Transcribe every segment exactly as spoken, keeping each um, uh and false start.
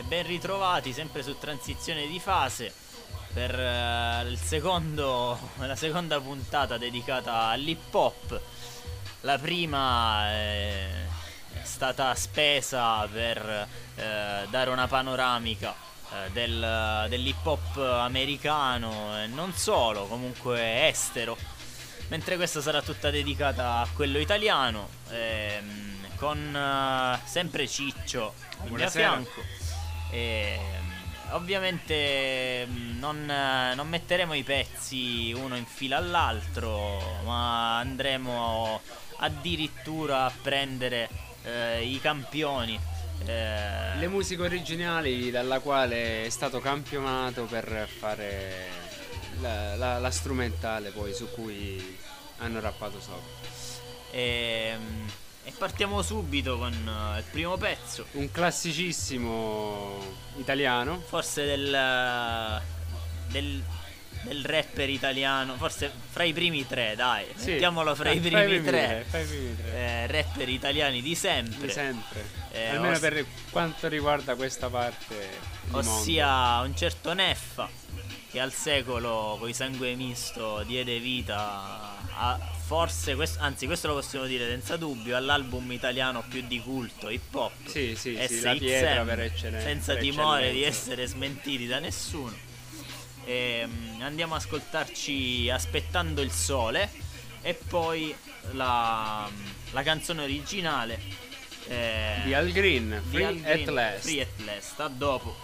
ben ritrovati sempre su Transizione di Fase per uh, il secondo, la seconda puntata dedicata all'hip hop. La prima è stata spesa per uh, dare una panoramica uh, del, dell'hip hop americano e non solo, comunque estero, mentre questa sarà tutta dedicata a quello italiano, ehm, con uh, sempre Ciccio al mio fianco. E ovviamente non, non metteremo i pezzi uno in fila all'altro, ma andremo addirittura a prendere eh, i campioni, eh, le musiche originali dalla quale è stato campionato per fare la, la, la strumentale poi su cui hanno rappato sopra. E, E partiamo subito con uh, il primo pezzo. Un classicissimo italiano. Forse del, del, del rapper italiano. Forse fra i primi tre, dai. Sì. Mettiamolo fra, eh, i primi, fra i primi tre, tre, fra i primi tre. Eh, rapper italiani di sempre. Di sempre eh, Almeno os- per quanto riguarda questa parte di Ossia mondo. Un certo Neffa, che al secolo coi sangue misto diede vita a... Forse, questo, anzi questo lo possiamo dire senza dubbio, all'album italiano più di culto hip hop, sì, sì, sì, la pietra per eccellenza, senza per timore eccellenza. di essere smentiti da nessuno. E, um, andiamo a ascoltarci Aspettando il sole e poi la, la canzone originale eh, di Al Green, di Free, Al Green, at Last. Free at Last. A dopo.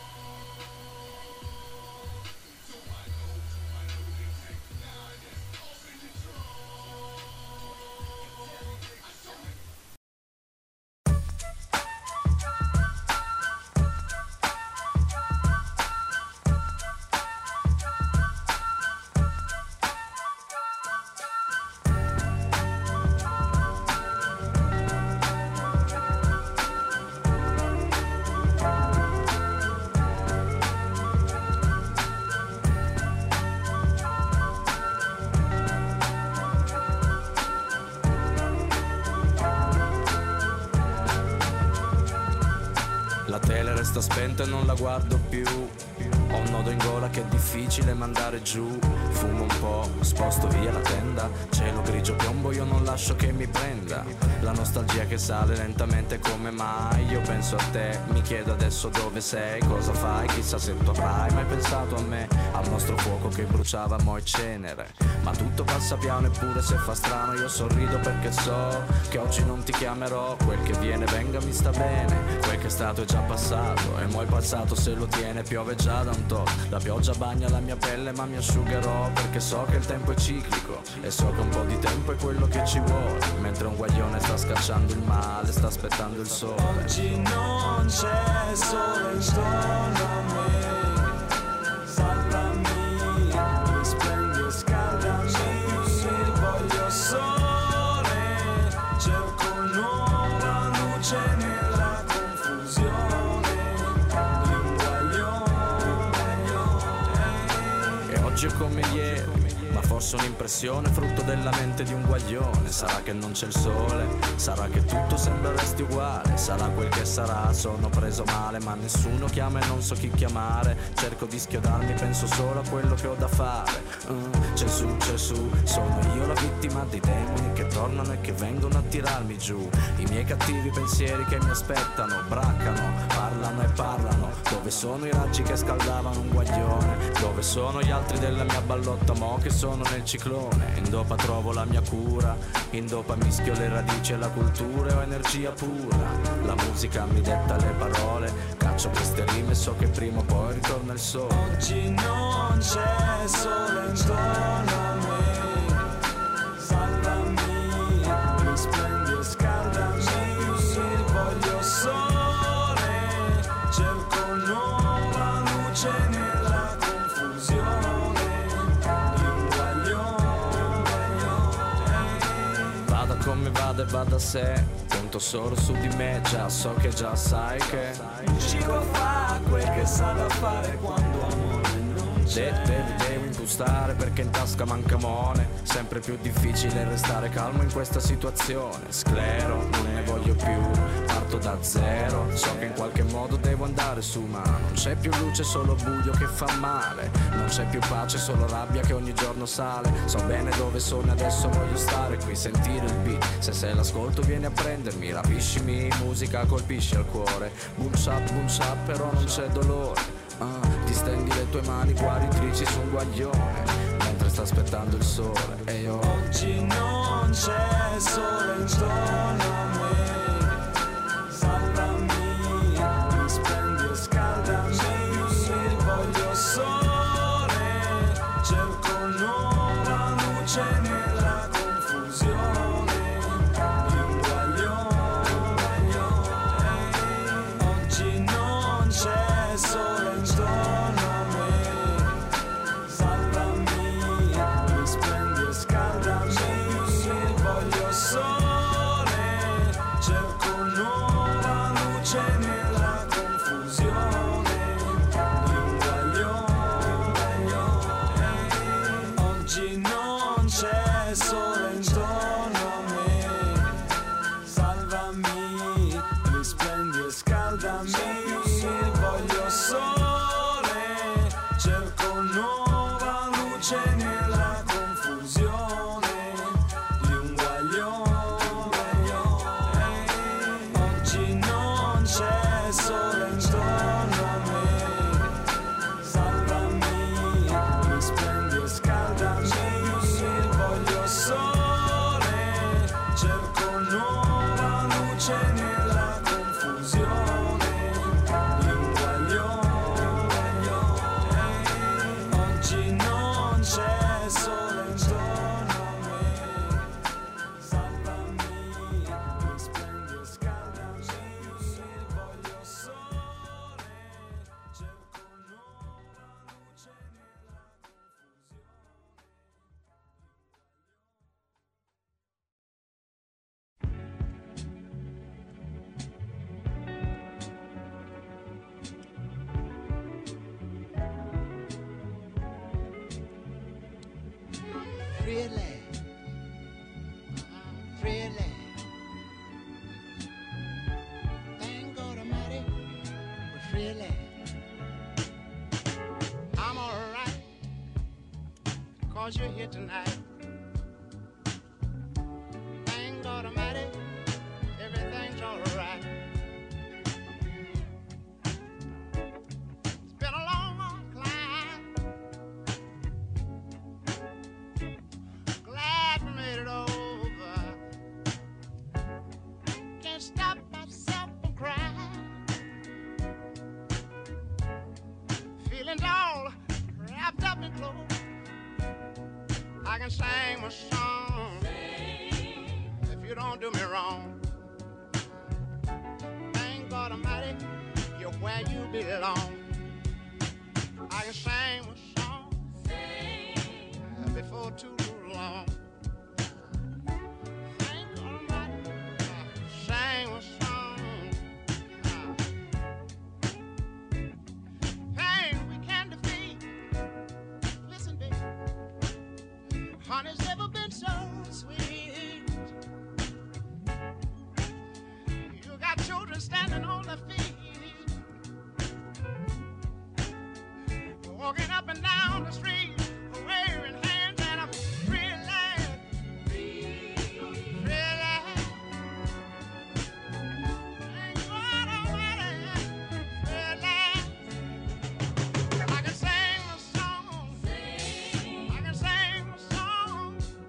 La tele resta spenta e non la guardo più. Ho un nodo in gola che è difficile mandare giù. Fumo un po', sposto via la tenda. Cielo grigio piombo, io non lascio che mi prenda. La nostalgia che sale lentamente, come mai? Io penso a te, mi chiedo adesso dove sei. Cosa fai? Chissà se tu avrai mai pensato a me. Al nostro fuoco che bruciava mo' e cenere. Ma tutto passa piano eppure se fa strano io sorrido perché so che oggi non ti chiamerò. Quel che viene venga mi sta bene. Quel che è stato è già passato e mo' è passato se lo tiene. Piove già da un tot, la pioggia bagna la mia pelle ma mi asciugherò perché so che il tempo è ciclico e so che un po' di tempo è quello che ci vuole. Mentre un guaglione sta scacciando il male, sta aspettando il sole. Oggi non c'è sole intorno a me. Salvami, risplendi e scaldami. Voglio sole, cerco nuova luce nella confusione di un guaglione. E oggi è come ieri, ma forse un'impressione frutto della mente di un guaglione. Sarà che non c'è il sole, sarà che tutto sembra resti uguale. Sarà quel che sarà, sono preso male ma nessuno chiama e non so chi chiamare. Cerco di schiodarmi, penso solo a quello che ho da fare. mm, C'è su, c'è su, sono io la vittima dei demoni che tornano e che vengono a tirarmi giù. I miei cattivi pensieri che mi aspettano, braccano, parlano e parlano. Dove sono i raggi che scaldavano un guaglione? Dove sono gli altri della mia ballotta mo' che sono nel ciclone? In dopa trovo la mia cura, in dopa mischio le radici e la cultura. Ho energia pura, la musica mi detta le parole. Caccio queste rime e so che prima o poi ritorna il sole. Oggi non c'è sole intorno a me. Salvami, risplendi e scaldami. Voglio sole, cerco nuova luce nella confusione di un guaglione. Vada come vada e vada a sé, conto solo su di me, già so che già sai che Chico fa quel che sa da fare quando amore non De- devi, devi impostare perché in tasca manca money. Sempre più difficile restare calmo in questa situazione. Sclero, non ne voglio più, parto da zero. So che in qualche modo devo andare su, ma non c'è più luce, solo buio che fa male. Non c'è più pace, solo rabbia che ogni giorno sale. So bene dove sono e adesso voglio stare qui, sentire il beat. Se sei l'ascolto vieni a prendermi, rapiscimi, musica colpisce al cuore. Boom shap, boom shap, però non c'è dolore. Ah, ti stendi le tue mani guaritrici su un guaglione mentre sta aspettando il sole e io oggi non c'è sole intorno a me. Salvami, risprendi e scaldami. Voglio sole, cerco nuova luce nella confusione di un guaglione. Oggi non c'è sole intorno a me. Salvami, risprendi e scaldami. Voglio sole, cerco nuova luce nella confusione di un guaglione. Oggi non c'è sole intorno a me. Salvami, risprendi e scaldami. Voglio sole, cerco nuova luce nella confusione di un guaglione. Oggi non c'è sole intorno a me. Salvami, risprendi e scaldami. Voglio sole, cerco nuova luce nella confusione di un guaglione. Oggi non c'è sole intorno a me. Salvami, risprendi e scaldami. Voglio sole, cerco nuova luce nella confusione. Really, really. Thank God Almighty, really. I'm alright, cause you're here tonight. Thank God Almighty, everything's alright. It's been a long climb. Glad we made it over. Can't stop myself from crying. Feelings all wrapped up in clothes. I can sing my song if you don't do me wrong. Thank God Almighty, you're where you belong. I can sing my song before too long. Thank God Almighty, sing my song. Pain we can defeat. Listen, baby, honey's never been so sweet. You got children standing on their feet, walking up and down the street, waving hands, and I'm really, really. Thank God Almighty, really. I can sing a song, I can sing a song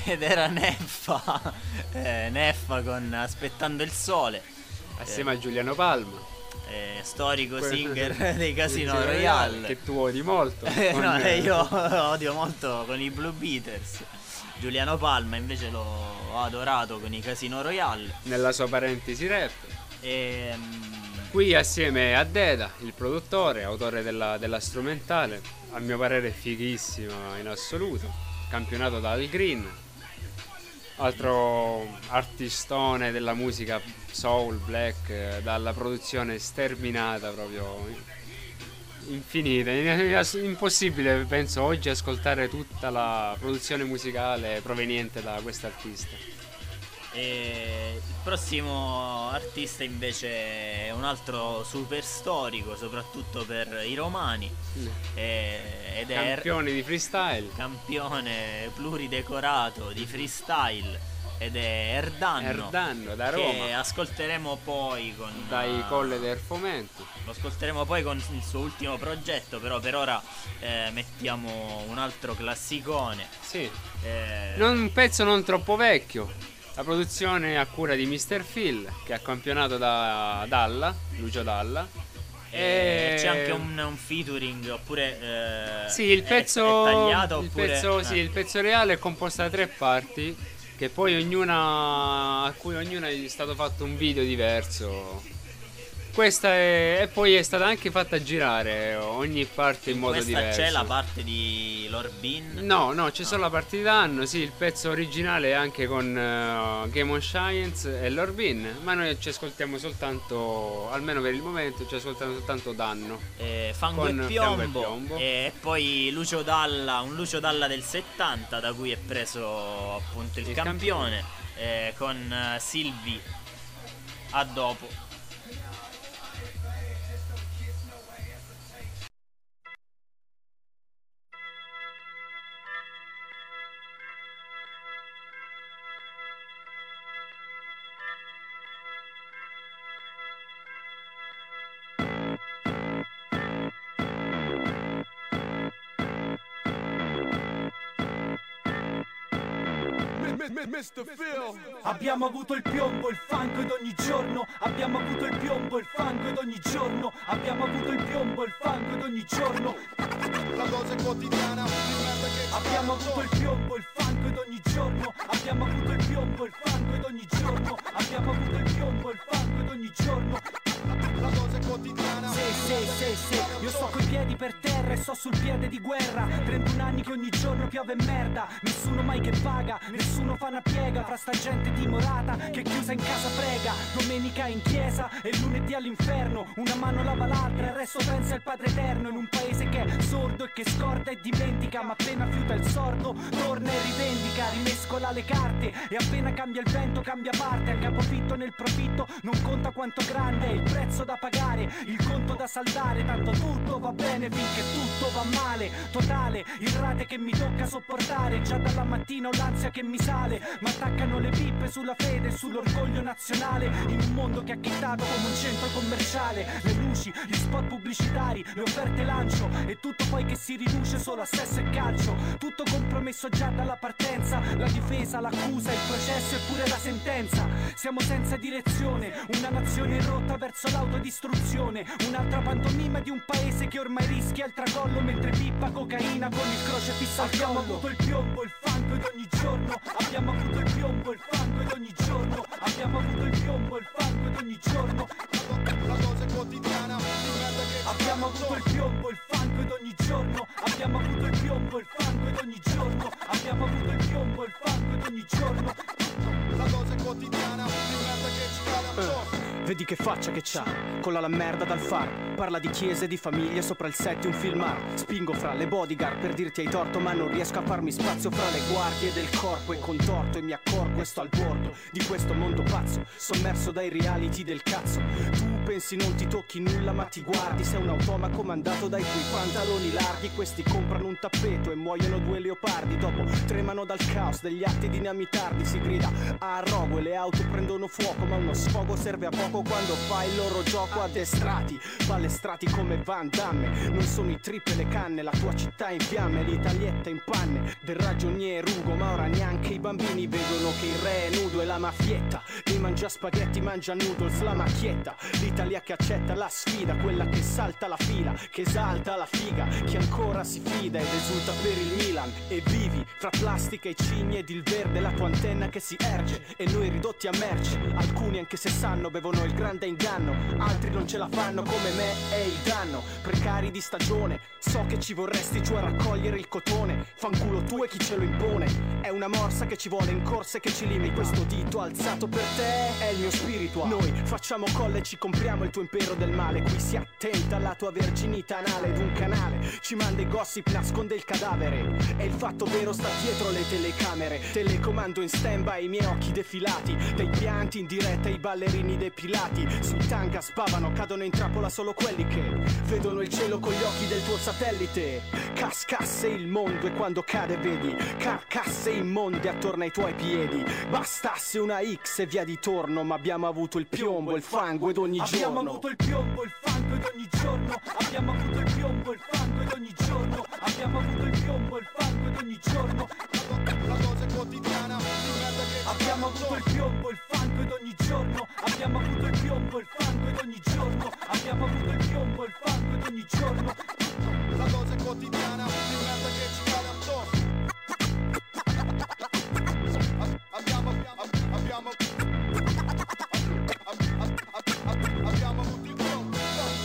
ed era Neffa, eh, Neffa con Aspettando il sole, assieme a Giuliano Palma, eh, storico Que- singer dei Casino Casino Royale, che tu odi molto. Eh, con- no, eh, io odio molto con i Blue Beaters. Giuliano Palma invece l'ho adorato con i Casino Royale. nella sua parentesi rap. E, mm, Qui assieme a Deda, il produttore, autore della, della strumentale, a mio parere fighissima in assoluto, campionato dal Green, altro artistone della musica soul, black, eh, dalla produzione sterminata proprio infinita, impossibile penso oggi ascoltare tutta la produzione musicale proveniente da quest'artista. e il prossimo artista invece è un altro super storico, soprattutto per i romani, e- ed è Campioni di freestyle, campione pluridecorato di freestyle, ed è Erdanno, Erdanno da che Roma, ascolteremo poi con dai Colle del Fomento. lo ascolteremo poi con il suo ultimo progetto, però per ora eh, mettiamo un altro classicone. Sì. eh, Non- un pezzo non troppo vecchio. La produzione è a cura di mister Phil, che ha campionato da Dalla, Lucio Dalla. e E c'è anche un, un featuring, oppure eh, Sì, il è- pezzo, è, tagliato il oppure pezzo, eh. sì, il pezzo reale è composto da tre parti, che poi ognuna, a cui ognuna è stato fatto un video diverso. Questa è, e poi è stata anche fatta girare ogni parte in In modo questa diverso. c'è la parte di Lorbin. No, no, c'è solo la parte di danno, sì, il pezzo originale è anche con eh, Game of Science e Lorbin, ma noi ci ascoltiamo soltanto, almeno per il momento, ci ascoltiamo soltanto danno. eh, Fango con e Fiamma e Piombo, Piombo. e poi Lucio Dalla, un Lucio Dalla del settanta, da cui è preso appunto il, Il campione, eh, con eh, Silvi. A dopo. mister Phil. Abbiamo avuto il piombo, il fango ed ogni giorno. Abbiamo avuto il piombo, il fango ed ogni giorno. Abbiamo avuto il piombo, il fango ed ogni giorno. La cosa è quotidiana, di merda che ci Abbiamo avuto il piombo, il fango ed ogni giorno. Abbiamo avuto il piombo, il fango ed ogni giorno. Abbiamo avuto il piombo, il fango ed ogni giorno. La cosa è quotidiana. Sì, sì, sì, sì, io sto coi piedi per terra e sto sul piede di guerra. trentuno anni che ogni giorno piove merda. Nessuno mai che paga, nessuno fa una piega. Fra sta gente timorata che chiusa in casa prega. Domenica in chiesa e lunedì all'inferno. Una mano lava l'altra, il resto pensa al Padre Eterno. In un paese che è sordo e che scorda e dimentica. Ma appena fiuta il sordo, torna e rivendica. Rimescola le carte e appena cambia il vento cambia parte. A capofitto nel profitto non conta quanto grande è il prezzo da pagare, il conto da saldare. Tanto tutto va bene finché tutto va male. Totale, il rate che mi tocca sopportare. Già dalla mattina ho l'ansia che mi sale. Ma attaccano le pippe sulla fede e sull'orgoglio nazionale. In un mondo che ha chittato come un centro commerciale. Le luci, gli spot pubblicitari, le offerte lancio. E tutto poi che si riduce solo a sesso e calcio. Tutto compromesso già dalla partenza. La difesa, l'accusa, il processo e pure la sentenza. Siamo senza direzione, una nazione in rotta verso l'autodistruzione. Un'altra pantomima di un paese che ormai rischia il tracollo. Mentre pippa cocaina con il crocefisso al collo. Abbiamo avuto il piombo, il fango ed ogni giorno. Abbiamo avuto il piombo, il fango ed ogni giorno. Abbiamo avuto il piombo, il fango ed ogni giorno. La cosa è quotidiana, di merda che ci Abbiamo avuto il piombo, il fango ed ogni giorno. Abbiamo avuto il piombo, il fango ed ogni giorno. Abbiamo avuto il piombo, il fango ed ogni giorno. La cosa è quotidiana, di merda che ci cala addosso. Vedi che faccia che c'ha, colla la merda dal far. Parla di chiese, di famiglie, sopra il set un filmar. Spingo fra le bodyguard per dirti hai torto, ma non riesco a farmi spazio fra le guardie del corpo e contorto. E mi accorgo e sto al bordo di questo mondo pazzo, sommerso dai reality del cazzo. Tu pensi non ti tocchi nulla ma ti guardi, sei un automa comandato dai tuoi pantaloni larghi. Questi comprano un tappeto e muoiono due leopardi, dopo tremano dal caos degli atti dinamitardi. Si grida a rogo e le auto prendono fuoco, ma uno sfogo serve a poco quando fai il loro gioco. Addestrati, palestrati come Van Damme, non sono i trip e le canne, la tua città in fiamme, l'Italietta in panne del ragionier Ugo. Ma ora neanche i bambini vedono che il re è nudo e la mafietta dei mangia spaghetti, mangia noodles, la macchietta. L'Italia che accetta la sfida, quella che salta la fila, che esalta la figa, che ancora si fida ed esulta per il Milan. E vivi fra plastica e cigni ed il verde, la tua antenna che si erge e noi ridotti a merce. Alcuni anche se sanno bevono il grande inganno, altri non ce la fanno come me è il danno. Precari di stagione, so che ci vorresti giù a raccogliere il cotone, fanculo tu e chi ce lo impone. È una morsa che ci vuole in corsa e che ci limita. Questo dito alzato per te è il mio spirito. Noi facciamo colle e ci compriamo il tuo impero del male. Qui si attenta alla tua verginità anale ed un canale ci manda i gossip, nasconde il cadavere e il fatto vero sta dietro le telecamere. Telecomando in stand-by i miei occhi defilati, dei pianti in diretta i ballerini depilati. Sui tanga spavano, cadono in trappola solo quelli che vedono il cielo con gli occhi del tuo satellite. Cascasse il mondo e quando cade vedi carcasse immonde attorno ai tuoi piedi. Bastasse una X e via di torno, ma abbiamo avuto il piombo, il fango ed ogni giorno. Abbiamo avuto il piombo, il fango ed ogni giorno. Abbiamo avuto il piombo, il fango ed ogni giorno. Abbiamo avuto il piombo, il fango ed ogni giorno. La dose quotidiana di merda che ci Abbiamo avuto il piombo, il fango ed ogni giorno. Abbiamo avuto il piombo, il fango ed ogni giorno. Abbiamo avuto il piombo, il fango ed ogni giorno. La dose quotidiana di merda che ci cade addosso. Abbiamo, abbiamo, abbiamo, abbiamo avuto il piombo,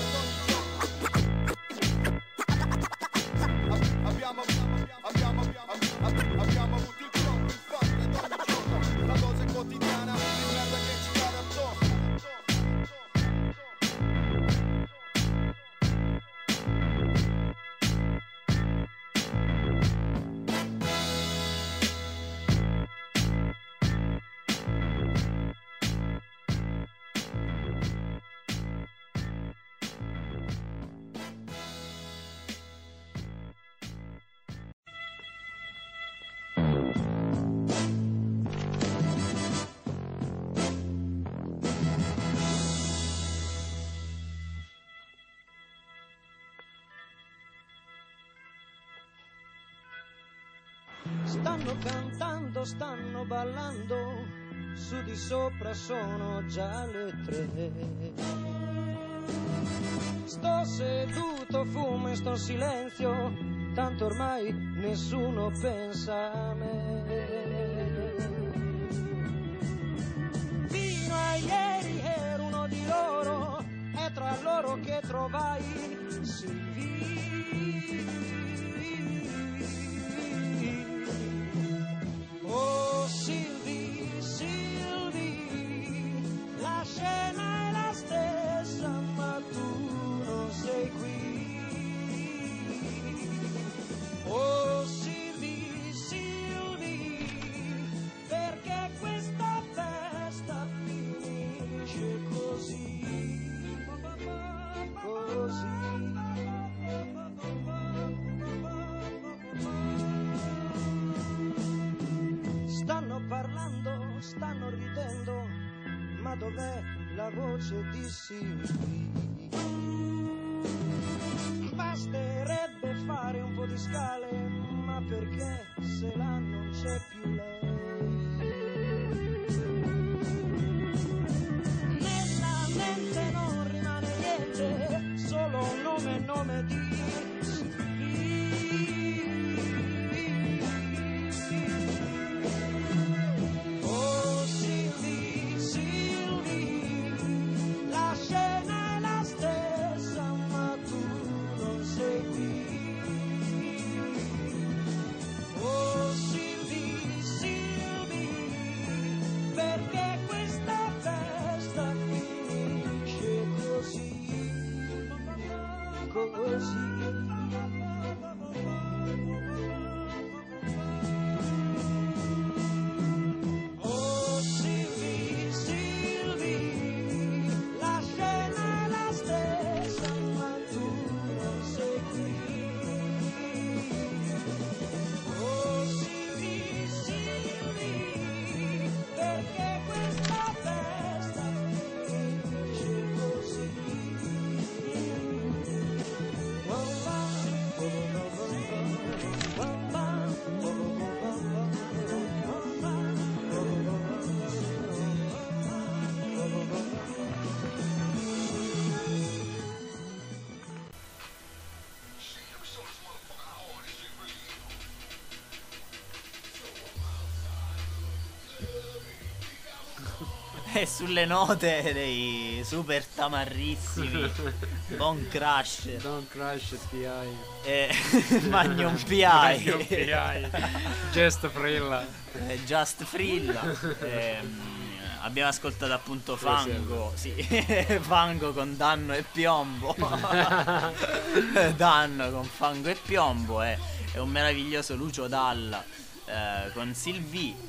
abbiamo, abbiamo, abbiamo avuto il piombo, il fatto ed ogni giorno. La dose quotidiana di merda che ci cade addosso. Stanno cantando, stanno ballando, su di sopra sono già le tre. Sto seduto, fumo e sto in silenzio, tanto ormai nessuno pensa a me. Fino a ieri ero uno di loro, e tra loro che trovai Silvi. Oh Silvi, Silvi, la scena è la stessa, ma tu non sei qui. Oh Silvi, Silvi, perché questa festa finisce così, così. Stanno parlando, stanno ridendo, ma dov'è la voce di Silvi? Basterebbe fare un po' di scale, ma perché se là non c'è più lei? Nella mente non rimane niente, solo un nome e nome di Silvi. E sulle note dei super tamarrissimi Bone Crusher, Don't Crush P I e Magnum P Magnum I, P I Just Frilla, e Just Frilla. Ehm, abbiamo ascoltato appunto Fango, sì, Fango con Danno e Piombo. Danno con Fango e Piombo, eh. È un meraviglioso Lucio Dalla eh, con Sylvie.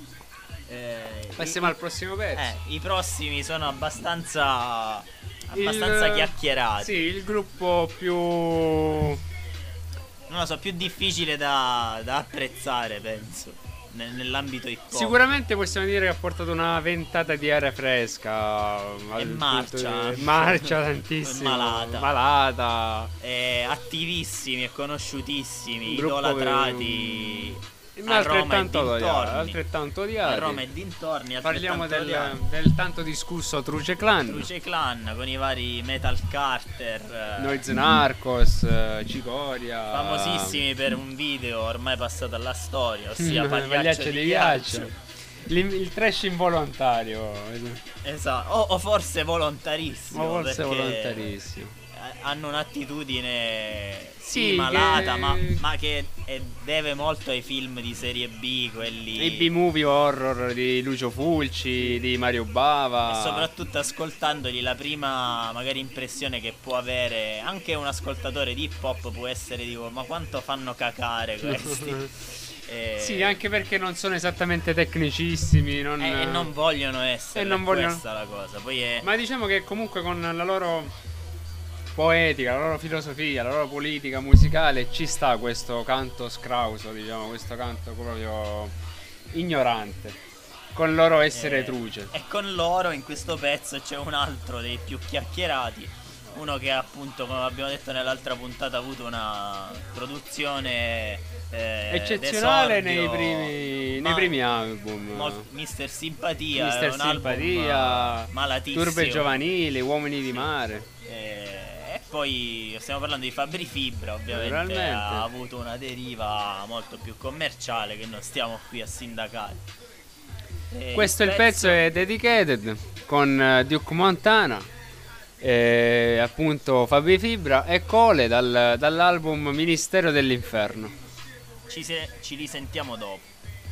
Eh, Passiamo i, al prossimo pezzo. eh, I prossimi sono abbastanza abbastanza il, chiacchierati. Sì, il gruppo più, non lo so, più difficile da, da apprezzare, penso, nel, nell'ambito hip hop. Sicuramente possiamo dire che ha portato una ventata di aria fresca. E marcia. Di, marcia tantissimo. Malata. Malata. Eh, attivissimi e conosciutissimi, Gruppo idolatrati che... a Roma e altrettanto odiati, dintorni. altrettanto A odiati. Roma e dintorni. Parliamo del, odiati. del tanto discusso Truce Clan, Truce Clan con i vari Metal Carter, Noise Narcos, Cicoria, famosissimi per un video ormai passato alla storia, ossia Mm, Pagliaccio, Pagliaccio di di Ghiaccio. Ghiaccio. Il, il trash involontario. Esatto, o, o forse volontarissimo, Ma forse perché volontarissimo. hanno un'attitudine sì, Sì, malata, che- ma, ma che eh, deve molto ai film di serie B, quelli. I B-movie horror di Lucio Fulci, di Mario Bava. E soprattutto ascoltandoli, la prima magari impressione che può avere anche un ascoltatore di hip hop può essere tipo: ma quanto fanno cacare questi? E... Sì, anche perché non sono esattamente tecnicissimi. Non... e, e non vogliono essere. E non è vogliono- questa la cosa. Poi è. Ma diciamo che comunque con la loro poetica, la loro filosofia, la loro politica musicale ci sta questo canto scrauso, diciamo, questo canto proprio ignorante, con il loro essere Eh, truce. E con loro in questo pezzo c'è un altro dei più chiacchierati, uno che appunto, come abbiamo detto nell'altra puntata, ha avuto una produzione eh, Eccezionale d'esordio, nei primi, ma- nei primi album. mol- Mister Simpatia, Mister è un album Simpatia, malatissimo. Turbe giovanili, Uomini di mare. Eh, e poi stiamo parlando di Fabri Fibra, ovviamente Naturalmente. ha avuto una deriva molto più commerciale che non stiamo qui a sindacare. E Questo il pezzo è Dedicated con eh, Duke Montana, e appunto Fabri Fibra e Cole dal- dall'album Ministero dell'Inferno. Ci, se- ci risentiamo dopo.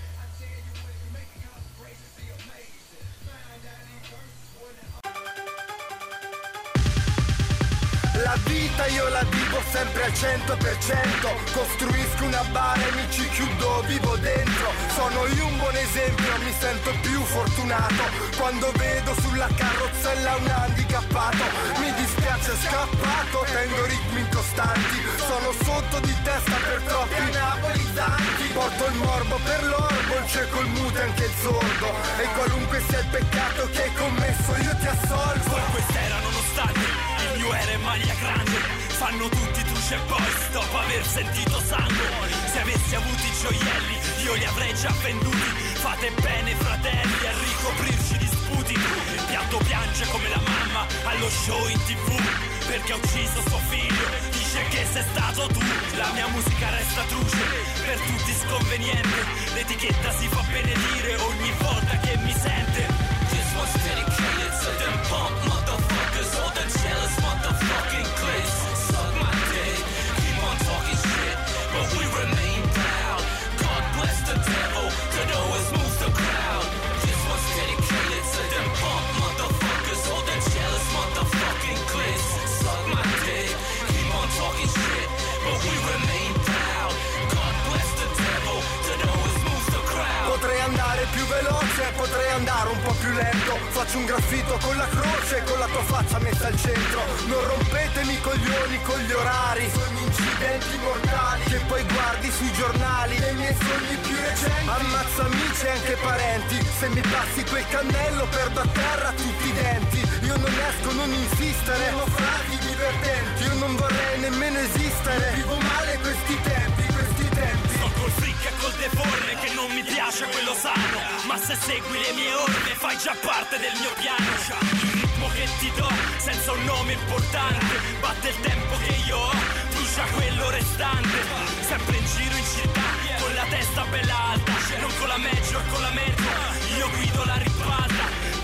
La vita io la vivo sempre al cento per cento. Costruisco una bara e mi ci chiudo, vivo dentro. Sono io un buon esempio, mi sento più fortunato quando vedo sulla carrozzella un handicappato. Mi dispiace, è scappato, tengo ritmi incostanti. Sono sotto di testa per troppi anabolizzanti. Porto il morbo per l'orbo, il cieco, il mute, anche il sordo. E qualunque sia il peccato che hai commesso io ti assolvo. Quest'era nonostante il mio era in maglia grande, fanno tutti truce boys dopo aver sentito sangue. Se avessi avuto i gioielli io li avrei già venduti. Fate bene fratelli a ricoprirci di sputi. Il pianto piange come la mamma allo show in tv perché ha ucciso suo figlio, dice che sei stato tu. La mia musica resta truce, per tutti sconveniente. L'etichetta si fa benedire ogni volta che mi sente. This one's dedicated to them punk motherfuckers, all the jealous motherfucking cliques. Suck my dick, keep on talking shit, but we remain proud. God bless the devil that always moves the crowd. This one's dedicated to them punk motherfuckers, all the jealous motherfucking cliques. Suck my dick, keep on talking shit, but we remain proud. God bless the devil that always moves the crowd. Potrei andare più veloce, potrei andare un po' più lento. Faccio un graffito con la croce, con la tua faccia messa al centro. Non rompetemi i coglioni con gli orari, sono incidenti mortali che poi guardi sui giornali. Nei miei sogni più recenti ammazzo amici e anche parenti. Se mi passi quel cannello perdo a terra tutti i denti. Io non esco, non insistere, ho frasi divertenti. Io non vorrei nemmeno esistere, vivo male questi tempi, questi tempi. Sto col freak e col deforme che non mi piace quello sano, ma se segui le mie orme fai già parte del mio piano. Il ritmo che ti do senza un nome importante, batte il tempo che io ho, brucia quello restante. Sempre in giro in città con la testa bella alta, non con la metro e con la metro, io guido la ribalta.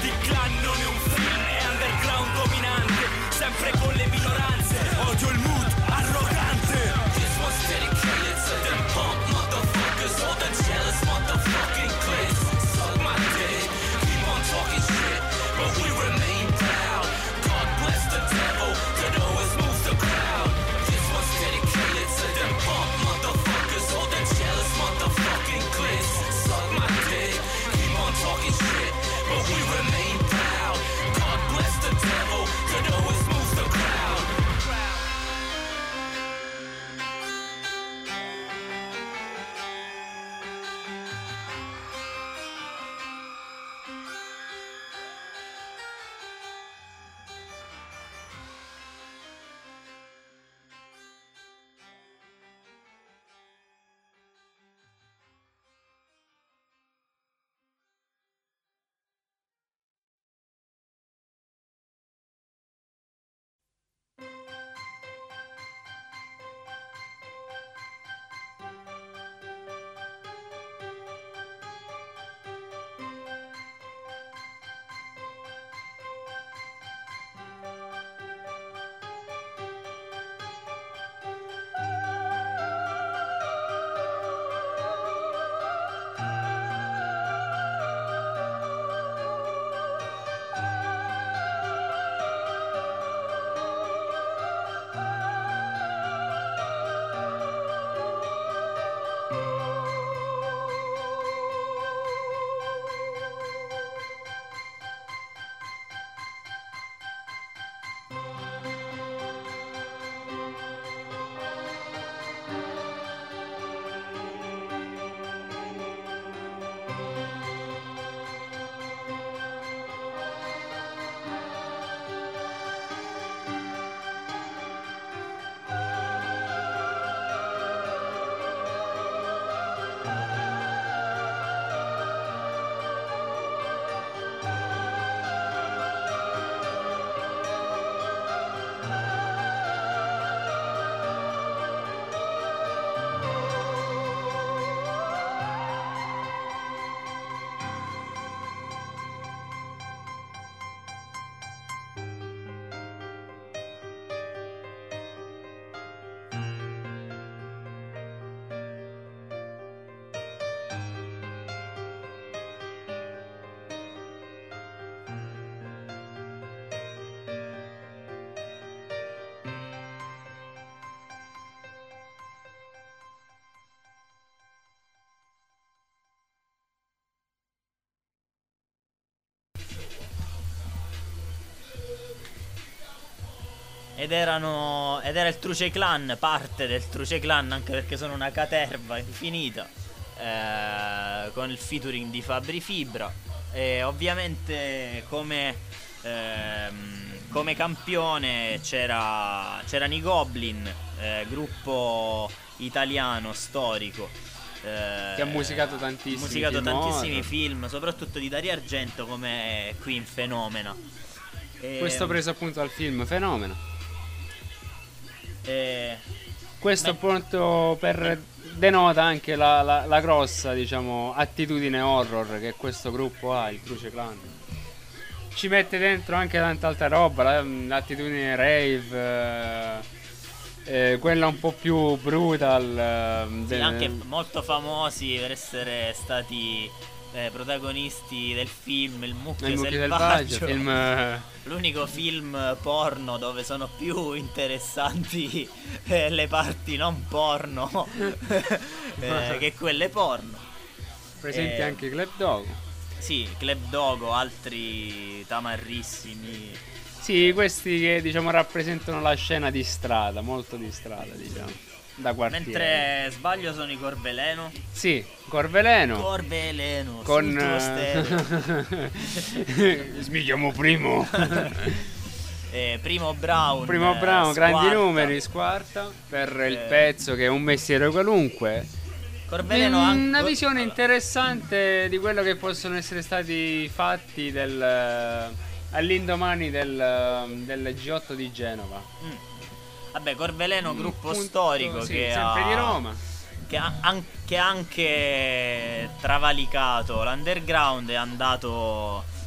Di clan non è un film, è underground dominante, sempre con le minoranze, odio il mood arrogante. This one's dedicated to them punk motherfuckers, all the jealous motherfucking cliques. Suck my dick, keep on talking shit, but we remain proud. God bless the devil that always moves the crowd. This one's dedicated to them punk motherfuckers, all the jealous motherfucking cliques. Suck my dick, keep on talking shit, but we remain proud. God bless the devil that always moves the crowd. Ed erano ed era il Truce Clan, parte del Truce Clan, anche perché sono una caterva infinita, eh, con il featuring di Fabri Fibra. E ovviamente come ehm, come campione c'era c'erano i Goblin, eh, gruppo italiano storico, eh, che ha musicato tantissimi musicato film tantissimi horror. film, soprattutto di Dario Argento, come qui in Fenomena. E, Questo preso appunto dal film Fenomeno. e, Questo beh, appunto per denota anche la, la, la grossa, diciamo, attitudine horror che questo gruppo ha, il Truce Clan. Ci mette dentro anche tanta altra roba, la- l'attitudine rave, eh, eh, quella un po' più brutal, eh, sì, de- anche molto famosi per essere stati eh, protagonisti del film Il Mucchio, il Mucchio Selvaggio, Selvaggio, film, eh, l'unico film porno dove sono più interessanti eh, le parti non porno eh, che quelle porno. presenti eh, anche Club Dogo. Sì, Club Dogo, altri tamarrissimi. Sì, questi che diciamo rappresentano la scena di strada, molto di strada, diciamo, da quartiere. Mentre sbaglio sono i Corveleno. Sì, Corveleno. Corveleno Con sul tuo stereo. eh, mi chiamo Primo. Eh, Primo Brown. Primo eh, Brown, grandi Squarta. numeri, Squarta per il Eh. pezzo che è un mestiere qualunque. Corveleno Una anche- visione allora, interessante di quello che possono essere stati fatti del, all'indomani del, del G otto di Genova. mm. Vabbè, Corveleno, Un gruppo punto- storico sì, che sempre ha, di Roma. che ha an- che ha anche travalicato l'underground, è andato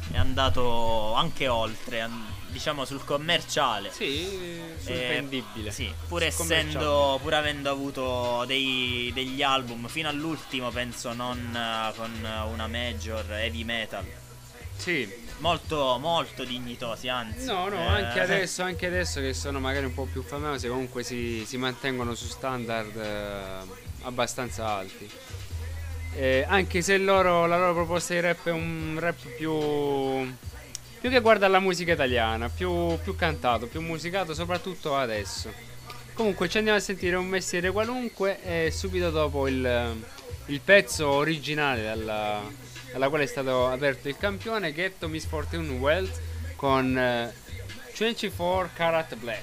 è andato anche oltre, an- diciamo sul commerciale. Sì, sul Eh, vendibile. Sì, pur Sul essendo, commerciale. pur avendo avuto dei, degli album fino all'ultimo, penso non eh, con una major heavy metal. Sì. Molto, molto dignitosi, anzi. No, no, Eh, anche adesso, anche adesso che sono magari un po' più famosi, comunque si, si mantengono su standard eh, abbastanza alti. Eh, anche se loro, la loro proposta di rap è un rap più, più che guarda alla musica italiana, più, più cantato, più musicato, soprattutto adesso. Comunque ci andiamo a sentire Un mestiere qualunque e subito dopo il, il pezzo originale dalla, dalla quale è stato aperto il campione, Ghetto Misfortune Wealth con eh, ventiquattro Karat Black.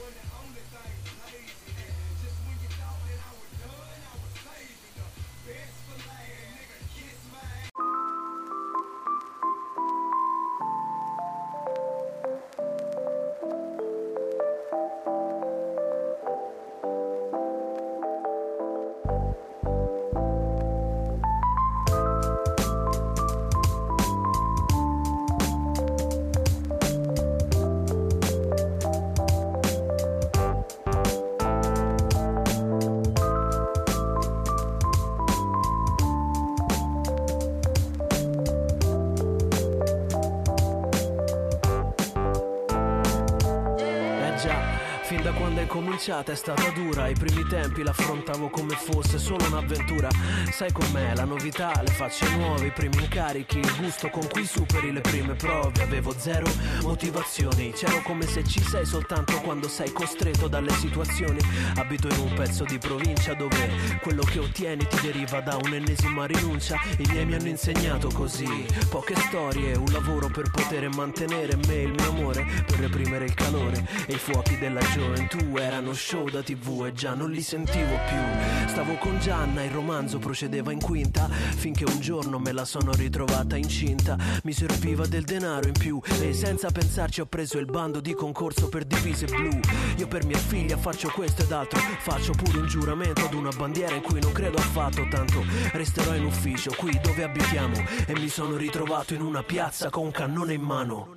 Fin da quando è cominciata è stata dura, ai primi tempi l'affrontavo come fosse solo un'avventura. Sai com'è, la novità, le facce nuove, i primi incarichi, il gusto con cui superi le prime prove. Avevo zero motivazioni, c'ero come se ci sei soltanto quando sei costretto dalle situazioni. Abito in un pezzo di provincia dove quello che ottieni ti deriva da un'ennesima rinuncia. I miei mi hanno insegnato così, poche storie, un lavoro per poter mantenere me e il mio amore, per reprimere il calore e i fuochi della gioventù. Erano show da tv e già non li sentivo più. Stavo con Gianna, il romanzo procedeva in quinta, finché un giorno me la sono ritrovata incinta. Mi serviva del denaro in più e senza pensarci ho preso il bando di concorso per divise blu. Io per mia figlia faccio questo ed altro, faccio pure un giuramento ad una bandiera in cui non credo affatto. Tanto resterò in ufficio qui dove abitiamo e mi sono ritrovato in una piazza con un cannone in mano.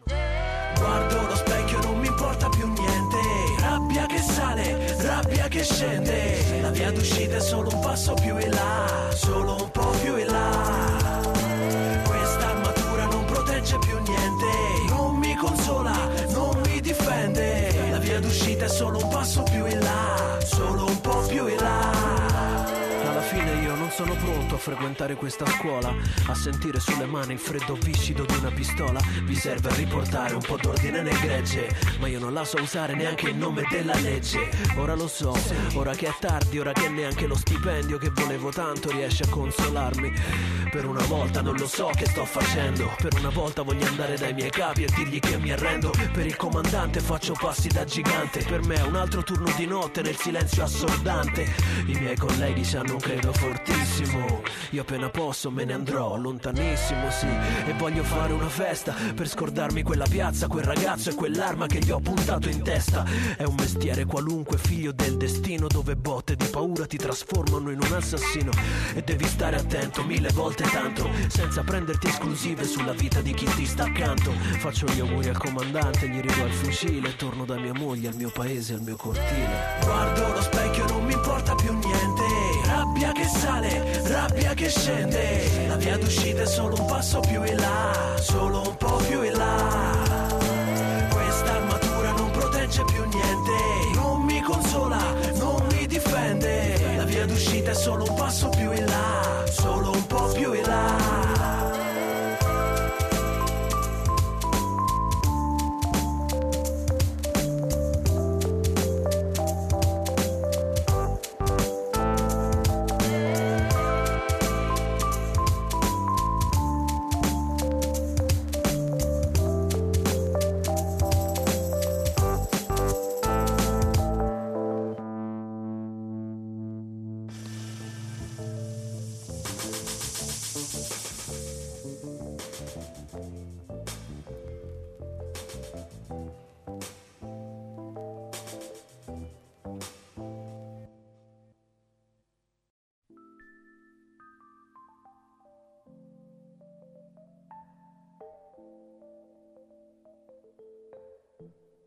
Guardo lo specchio, non mi importa più niente. Rabbia che sale, rabbia che scende. La via d'uscita è solo un passo più in là, solo un po' più in là. Questa armatura non protegge più niente, non mi consola, non mi difende. La via d'uscita è solo un passo più in là, solo un po' più in là. Alla fine io non sono pronto a frequentare questa scuola, a sentire sulle mani il freddo viscido di una pistola. Vi serve a riportare un po' d'ordine nel gregge, ma io non la so usare neanche il nome della legge. Ora lo so, ora che è tardi, ora che neanche lo stipendio che volevo tanto riesce a consolarmi. Per una volta non lo so che sto facendo, per una volta voglio andare dai miei capi e dirgli che mi arrendo. Per il comandante faccio passi da gigante, per me è un altro turno di notte nel silenzio assordante. I miei colleghi ci hanno un credo fortissimo, io appena posso me ne andrò lontanissimo, sì. E voglio fare una festa per scordarmi quella piazza, quel ragazzo e quell'arma che gli ho puntato in testa. È un mestiere qualunque, figlio del destino, dove botte di paura ti trasformano in un assassino. E devi stare attento mille volte tanto, senza prenderti esclusive sulla vita di chi ti sta accanto. Faccio gli auguri al comandante, gli rido al fucile, torno da mia moglie, al mio paese, al mio cortile. Guardo lo specchio, non mi importa più niente. Rabbia che sale, rabbia che scende. La via d'uscita è solo un passo più in là, solo un po' più in là. Questa armatura non protegge più niente, non mi consola, non mi difende. La via d'uscita è solo un passo più in là, solo un po' più in là.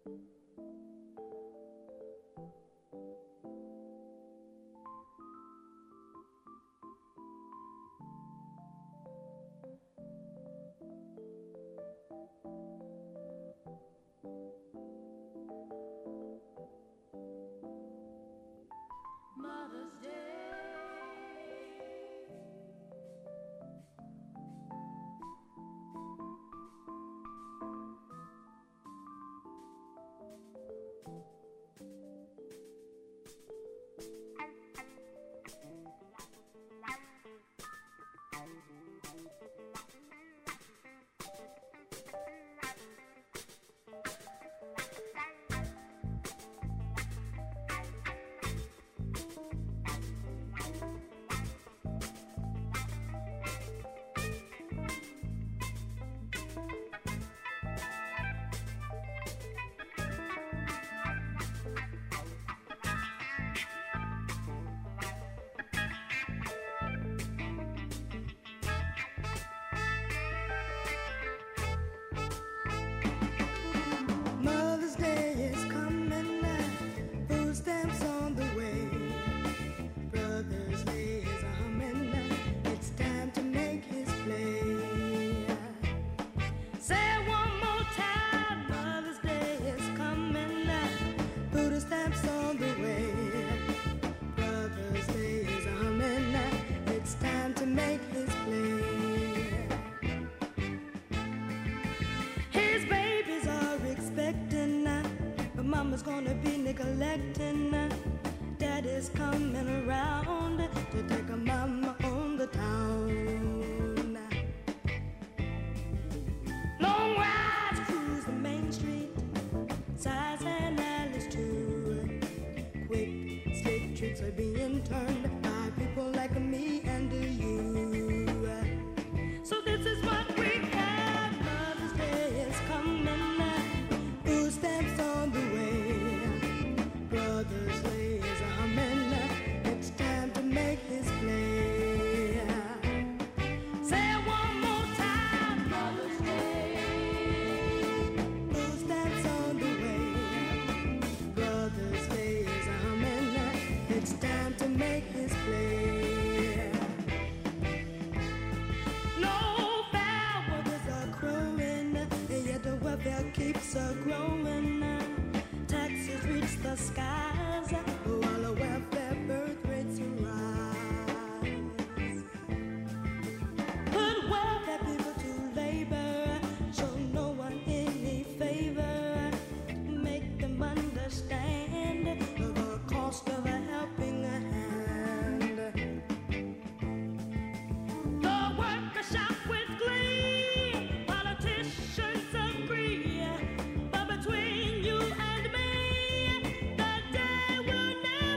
Mother's Day. Mother's Day is coming now, food stamps on the way. Brother's Day is humming now, it's time to make his play. Say it one more time, Mother's Day is coming now, food stamps on the way. Brother's Day is humming now, it's time to make his play. His babies are expecting now, but mama's gonna be neglecting now. Daddy's coming around to take a mama on the town. Long rides cruise the main street, sides and alleys too. Quick, slick tricks are being turned by people like me and you. So this is what we have. Mother's Day is coming now, food stamps on the way. Brother's Day is humming now, it's time to make his play. Say it one more time, Mother's Day. Food stamps on the way. Brother's Day is humming now, it's time to make his play. No fair workers are crowing, and yet the welfare keeps a growing. Taxes reach the skies, while the welfare birth rates rise. Put welfare people to labor, show no one any favor. Make them understand the cost of a helping hand. The workers shout with glee, politicians agree, but between you and me, the day will never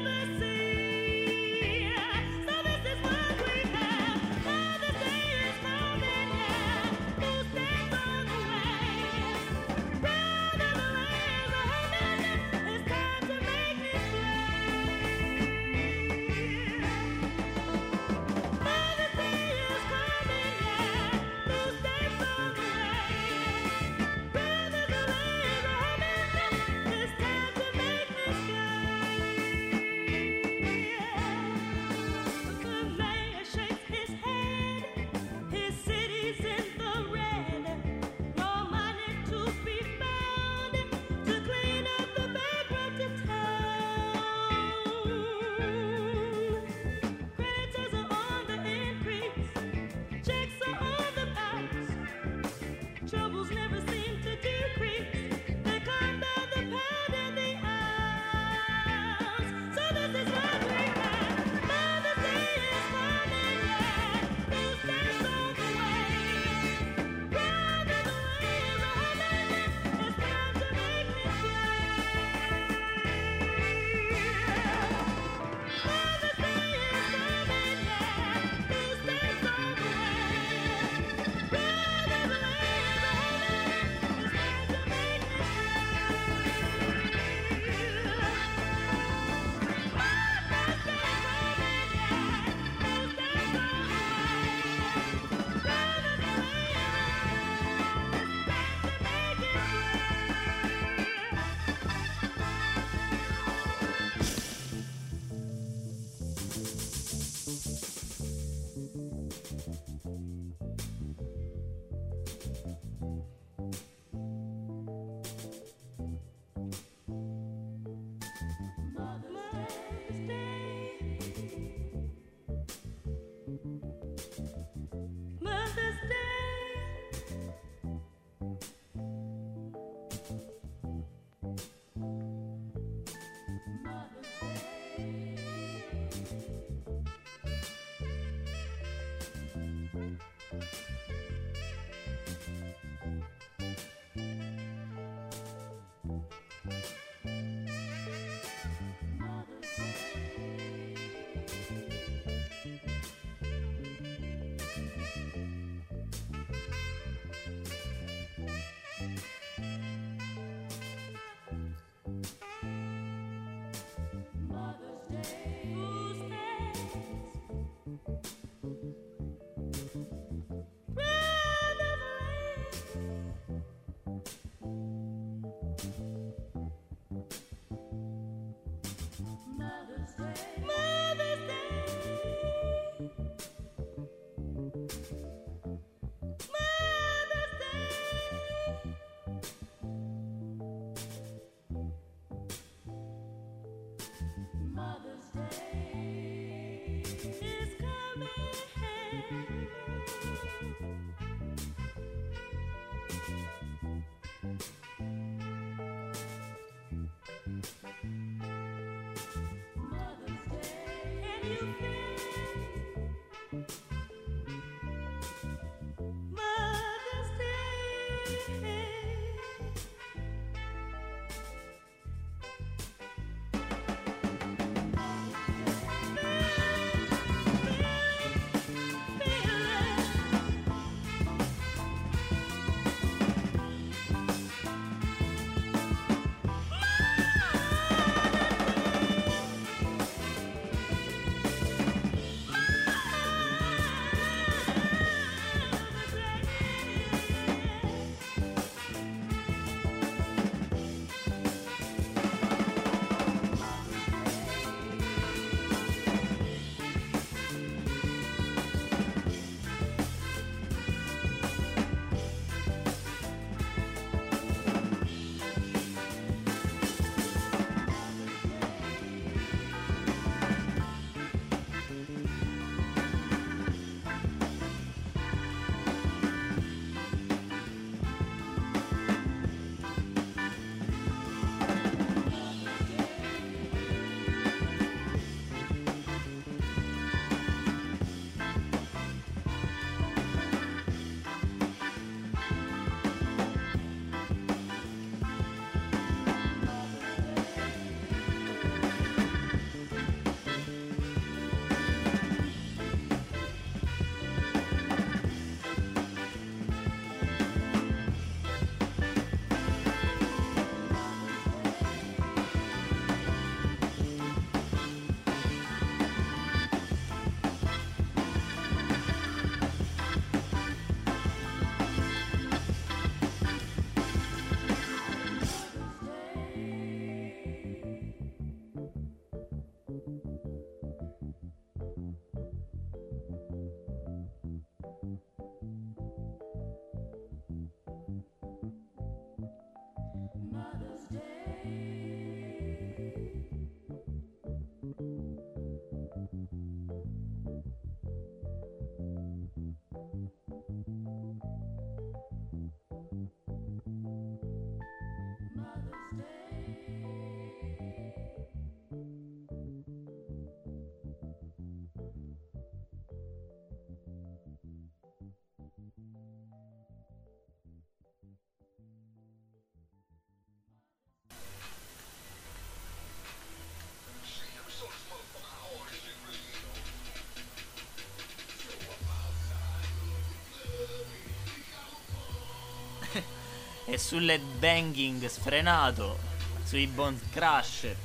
E sull'headbanging sfrenato, sui Bone Crusher,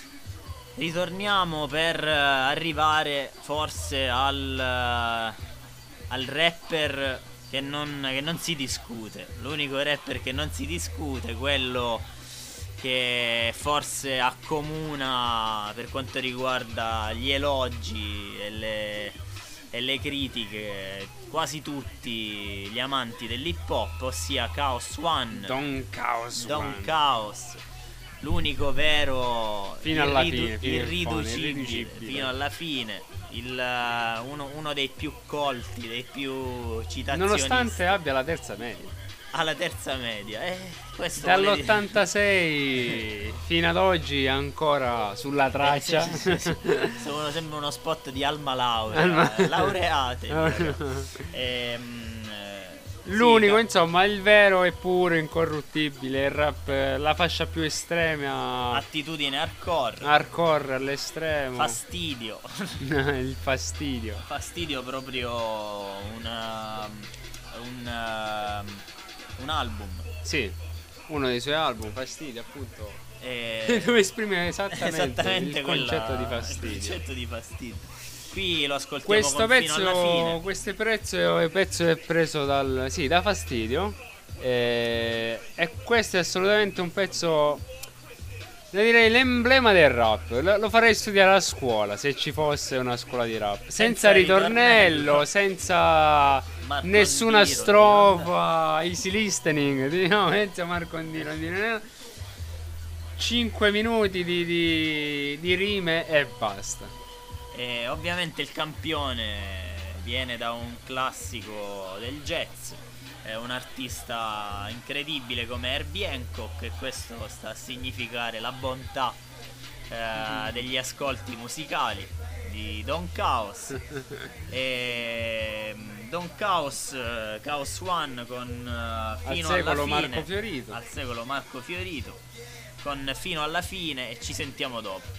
ritorniamo per uh, arrivare forse al, uh, al rapper che non, che non si discute. L'unico rapper che non si discute, quello che forse accomuna per quanto riguarda gli elogi e le, e le critiche quasi tutti gli amanti dell'hip hop, ossia Chaos One, Don Chaos Don One. Chaos, l'unico vero, fino alla irridu- fine, fino irriducibile, irriducibile. fino alla fine, il, uh, uno, uno dei più colti, dei più citazionisti, nonostante abbia la terza media. alla terza media. Eh, questo vuole dire- Dall'ottantasei fino ad oggi ancora sulla traccia. Eh, sì, sì, sì. Sono sempre uno spot di Alma Laurea, Alma- eh, laureate. Ehm, eh, L'unico, sì, insomma, il vero e puro, incorruttibile, il rap, eh, la fascia più estrema, attitudine hardcore, hardcore all'estremo. fastidio. Il fastidio. Fastidio proprio una, un, un album. Sì, uno dei suoi album, Fastidio, appunto. E... dove esprime esattamente, esattamente il quella- concetto di fastidio. Il concetto di fastidio. Qui lo ascoltiamo Questo con- fino alla pezzo, fine. questo pezzo, pezzo è preso dal, sì, da Fastidio. E, e questo è assolutamente un pezzo, direi l'emblema del rap. Lo, lo farei studiare a scuola, se ci fosse una scuola di rap. Senza, Senza ritornello, ritornello. senza Marco nessuna Ondiro, strofa, easy listening. No, senza Marco Ondiro, Ondiro. cinque minuti di, di, di rime e basta. E ovviamente il campione viene da un classico del jazz, è un artista incredibile come Herbie Hancock, e questo sta a significare la bontà eh, degli ascolti musicali di Don Chaos. E Don Chaos, Chaos One con uh, fino al secolo alla fine, Marco Fiorito. al secolo Marco Fiorito, con fino alla fine, e ci sentiamo dopo.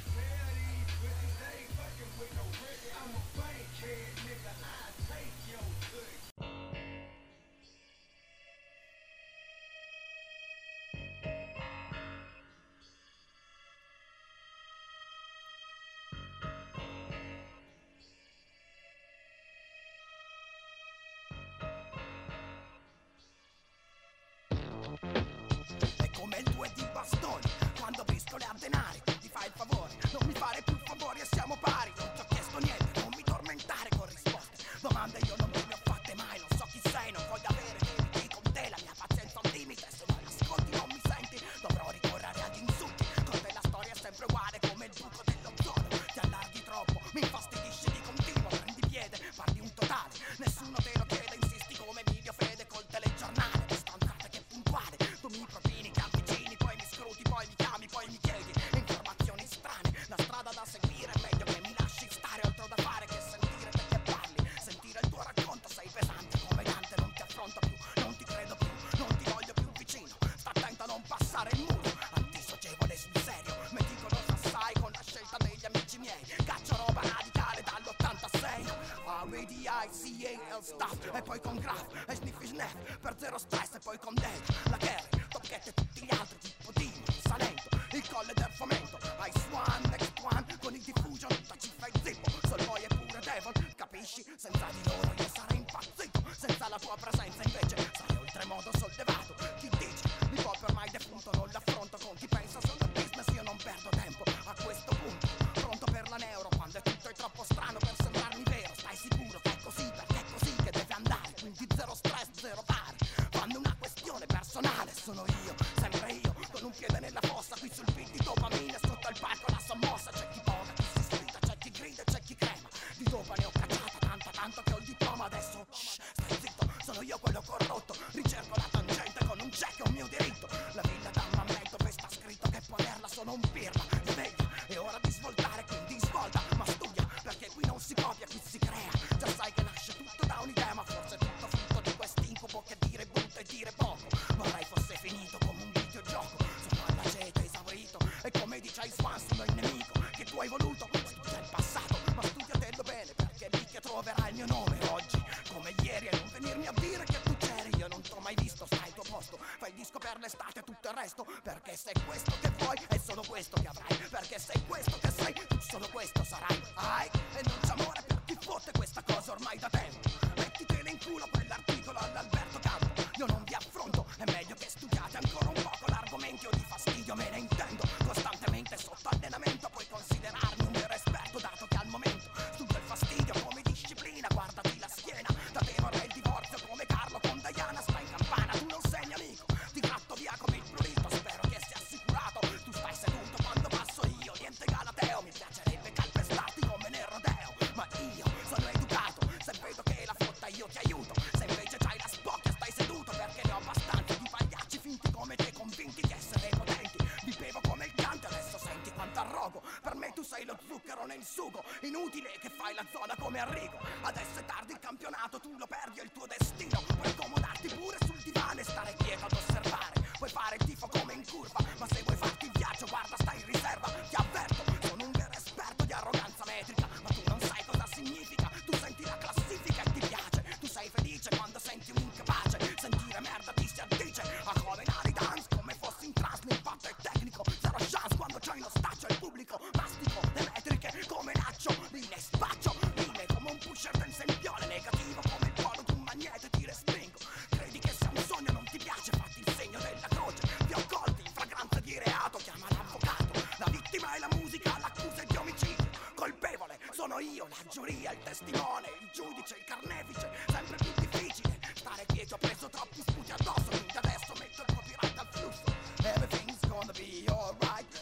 È come il due di bastoni, quando briscole a denari. Ti fai il favore, non mi fare più favori e siamo pari. Non ti ho chiesto niente, non mi tormentare con risposte. Domande io non me ne ho fatte mai, non so chi sei, non voglio avere debiti con te. La mia pazienza è un limite, se non ascolti non mi senti, dovrò ricorrere ad insulti. Con te la storia è sempre uguale come il buco dell'ozono. Ti allarghi troppo, mi infastidisci di continuo. Prendi piede, parli un totale, nessuno te lo chiede. Insisti come Emilio Fede col telegiornale. Distanzate che puntuale, tu mi propini, ti avvicini, poi mi scruti, poi mi chiami, poi mi chiedi informazioni strane. La strada da seguire è meglio che mi lasci stare, altro da fare che sentire te che parli. Sentire il tuo racconto, sei pesante come Dante, non ti affronto più, non ti credo più, non ti voglio più vicino. Sta attento a non passare il muro, antisocievole sul serio, meticoloso assai con la scelta degli amici miei. Caccio roba radicale dall'ottantasei, A V D I C A L stuff, e poi con Graf e Sniffy Snaff, per zero stress e poi con Dave, la Kerry, Topchet e tutti gli altri, tipo Dino, Salento, il colle del fomento, Ice One, Next One, con il diffusion, tutta cifra e zippo, Solboy e pure Devon, capisci? Senza di loro io sarei impazzito, senza la tua presenza invece sarei oltremodo sollevato. Chi dice? Mi può per mai defunto, non l'affronto con chi pensa solo al business, io non perdo tempo a questo punto, pronto per la neuro quando è tutto è troppo strano per sembrarmi vero. Stai sicuro che è così, perché è così che deve andare, quindi zero stress, zero pari. Fanno una questione personale, sono io, sempre io, con un piede nella fossa, qui sul beat di dopamina, sotto il palco la sommossa. C'è chi poga, chi si sfida, c'è chi grida e c'è chi crema. Di dopa ne ho cacciata tanta, tanto che ho il diploma adesso. Shh, stai zitto, sono io quello corrotto, ricerco la tangente con un check, è un mio diritto. La villa da mammento, dove sta scritto che poterla sono un pirla. Sveglia, è ora di svoltare, quindi svolta, ma studia, perché qui non si copia, qui si crea. Già sai che nasce tutto da un'idea, ma forse è tutto frutto di quest'incubo che dire brutto e dire poco. Vorrei fosse finito come un videogioco, sono alla cieca, esaurito, e come dice Ice One sono il nemico che tu hai voluto. Studia il passato, ma studiatelo bene, perché è lì che troverai il mio nome oggi come ieri, e non venirmi a dire che tu c'eri, io non t'ho mai visto. Stai al tuo posto, fai il disco per l'estate e tutto il resto, perché sei questo che vuoi è solo questo che avrai, perché sei questo che sei, tu solo questo sarai. Ai, e non c'è amore per chi fotte questa cosa ormai da tempo. Mettitele in culo quell'articolo all'Alberto Campo, io non vi affronto, è meglio che studiate ancora un poco l'argomento. Io di fastidio me ne intendo, costantemente sotto allenamento, puoi considerarmi un vero esperto, dato che al momento studio il fastidio come disciplina. Guardati la schiena, da te vorrei il divorzio come Carlo con Diana. Stai in campana, tu non sei mio amico, ti tratto via come il prurito, spero che sia assicurato. Tu stai seduto quando passo io, niente galateo, mi piacerebbe calpestarti come nel rodeo, ma io sono educato, se vedo che la fotta io ti aiuto. Se invece c'hai la spocchia stai seduto, perché ne ho abbastanza di pagliacci finti come te, convinti di essere potenti. Vi bevo come il cante, adesso senti quanto arrogo, per me tu sei lo zucchero nel sugo, inutile che fai la zona come Arrigo. Adesso è tardi, il campionato tu lo perdi, è il tuo destino, puoi accomodarti pure sul divano e stare quieto ad osservare. Puoi fare il tifo come in curva, ma se vuoi farti il viaggio guarda stai in riserva. Ti avverto, sono un vero esperto di arroganza metrica, ma tu non sai cosa significa. Tu senti la classifica e ti piace, tu sei felice quando senti un incapace. Sentire merda ti si addice a come Nari Dance, come fossi in trans, l'impatto è tecnico, zero chance quando c'hai lo staccio al pubblico. Mastico le metriche come Naccio, linee spaccio, linee come un pusher del sempione, negativo come il polo di un magnete, ti respingo. Credi che sia un sogno, non ti piace, fatti il segno della croce. Ti ho colti in fragranza di reato, chiama l'avvocato, la vittima è la musica, l'accusa è di omicidio. Colpevole sono io, la giuria, il testimone, il giudice, il carnefice, sempre più difficile stare quieto, ho preso troppi sputi addosso, quindi adesso metto il copyright al flusso. Everything's gonna be alright,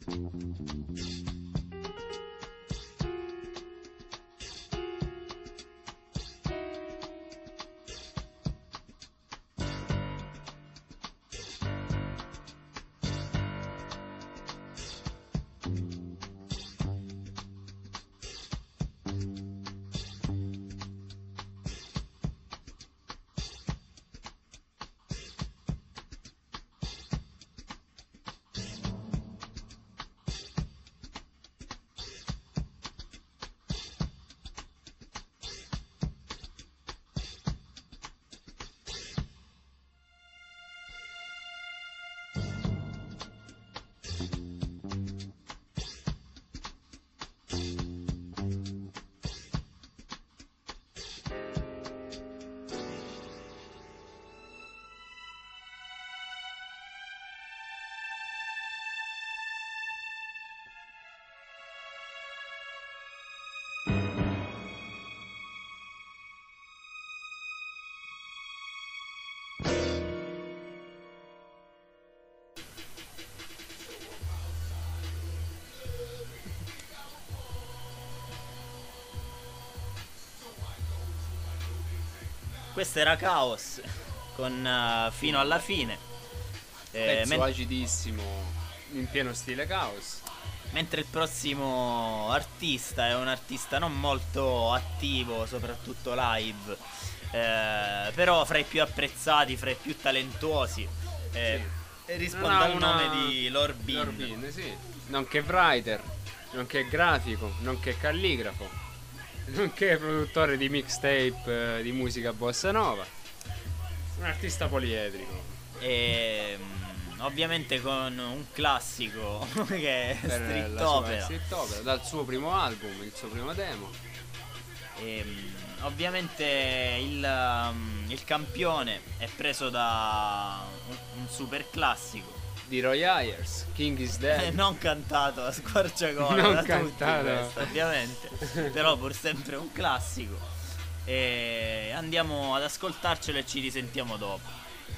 Questo era Chaos con uh, Fino alla fine, eh, pezzo men- acidissimo in pieno stile Chaos. Mentre il prossimo artista è un artista non molto attivo, soprattutto live, eh, però fra i più apprezzati, fra i più talentuosi, eh, sì. risponde al una... nome di Lord Bean, Lord Bean, sì. Nonché writer, nonché grafico, nonché calligrafo, nonché produttore di mixtape eh, di musica bossa nova, un artista poliedrico. E ovviamente con un classico che è per Street la Opera. Sua Street Opera, dal suo primo album, il suo primo demo. E, ovviamente il, um, il campione è preso da un, un super classico di Roy Ayers, King is Dead. Non cantato a squarciagola non da cantato tutti questo, ovviamente. Però pur sempre un classico. E andiamo ad ascoltarcelo e ci risentiamo dopo.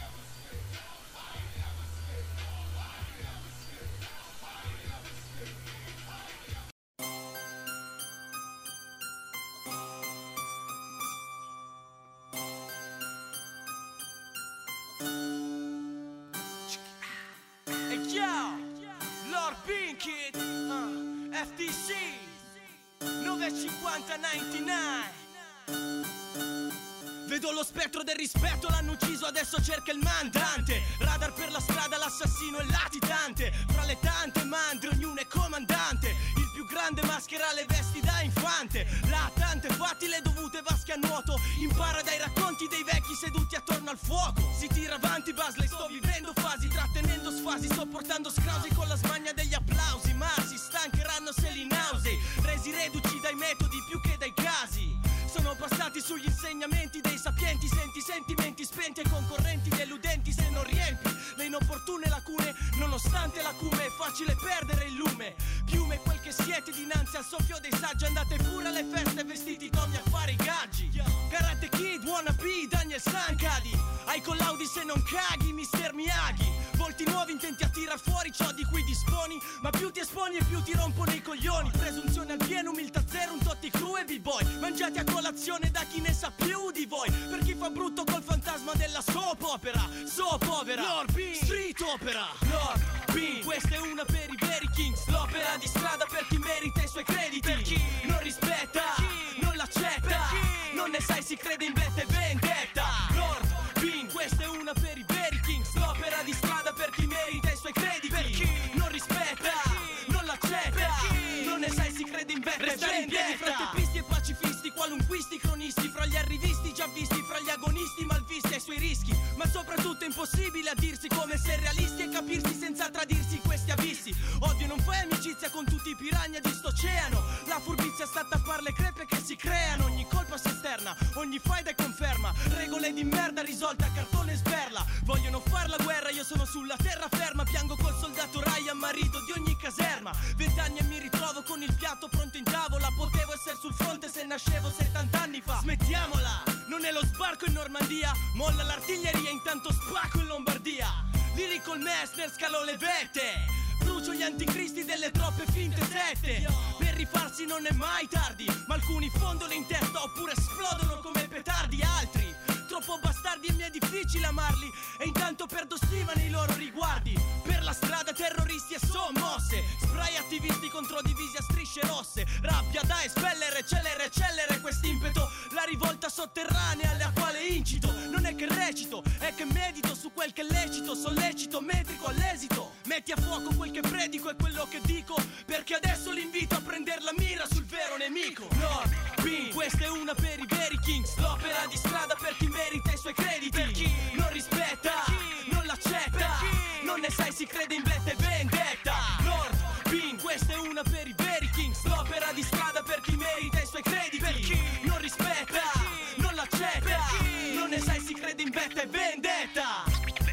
Vedo lo spettro del rispetto, l'hanno ucciso, adesso cerca il mandante. Radar per la strada, l'assassino è latitante. Fra le tante mandre ognuno è comandante. Il più grande maschera le vesti da infante. Là tante fatti le dovute vasche a nuoto. Impara dai racconti dei vecchi seduti attorno al fuoco. Si tira avanti Basley, sto vivendo fasi, trattenendo sfasi, sopportando scrausi con la smania degli applausi. Ma si stancheranno se li nausei, resi reduci dai metodi più che dai casi. Sono passati sugli insegnamenti dei sapienti. Senti sentimenti spenti e concorrenti deludenti se non riempi le inopportune lacune. Nonostante l'acume è facile perdere il lume. Piume quel che siete dinanzi al soffio dei saggi. Andate pure alle feste vestiti Tommy a fare i gaggi. Karate Kid, wannabe, Daniel Sankadi. Ai collaudi se non caghi, mister Miyagi. Volti nuovi intenti a tirar fuori ciò di cui disponi. Ma più ti esponi e più ti rompono i coglioni. Presunzione al pieno, umiltà zero, un totti cru e b-boy. Mangiati a colazione da chi ne sa più di voi. Per chi fa brutto col fantasma della soap opera. Soap opera, Lord Bean, Street Opera, Lord Bean. Questa è una per i veri kings. L'opera di strada per chi merita i suoi crediti. Per chi non rispetta, chi non l'accetta, chi non ne sai si crede in vetta e vendetta. Lord Bean, questa è una per i veri kings. L'opera di strada per chi merita i suoi crediti. Per chi non rispetta, chi non l'accetta, chi non ne sai si crede in vetta e vendetta. Restare in piedi fra teppisti e pacifisti, qualunquisti cronisti, fra gli arrivisti già visti, fra gli agonisti malvisti ai suoi rischi. Ma soprattutto è impossibile a dirsi come se realisti e capirsi senza tradirsi in questi abissi. Odio, non fai amicizia con tutti i piranha di st'oceano. La furbizia sta a tappare le crepe che si creano. Ogni colpa si esterna, ogni faida è conferma. Regole di merda risolte a cartone e sberla. Vogliono far la guerra, io sono sulla terraferma. Piango col soldato Ryan, marito di ogni caserma. Vent'anni e mi ritrovo con il piatto pronto in tavola. Potevo essere sul fronte se nascevo settant'anni fa. Smettiamola, non è lo sbarco in Normandia. Molla l'artiglieria, intanto spacco in Lombardia. Lyrical Messner scalò le vette. Bruce incrocio gli anticristi delle troppe finte sette. Per rifarsi non è mai tardi, ma alcuni fondono in testa oppure esplodono come petardi. Altri troppo bastardi e mi è difficile amarli, e intanto perdo stima nei loro riguardi. Per la strada terroristi e sommosse, spray attivisti contro divisi a strisce rosse. Rabbia da espellere, celere, celere quest'impeto. La rivolta sotterranea alla quale incito. Non è che recito, è che medito su quel che è lecito. Sollecito, metrico all'esito. Metti a fuoco quel che predico e quello che dico, perché adesso l'invito a prender la mira sul vero nemico. Lord Pin, questa è una per i veri kings. L'opera di strada per chi merita i suoi crediti. Per chi non rispetta, non l'accetta, non ne sai, si crede in bletta e vendetta. Lord Pin, questa è una per i veri kings. L'opera di strada per chi merita i suoi crediti. Per chi non rispetta, non l'accetta, non ne sai, si crede in bletta e vendetta.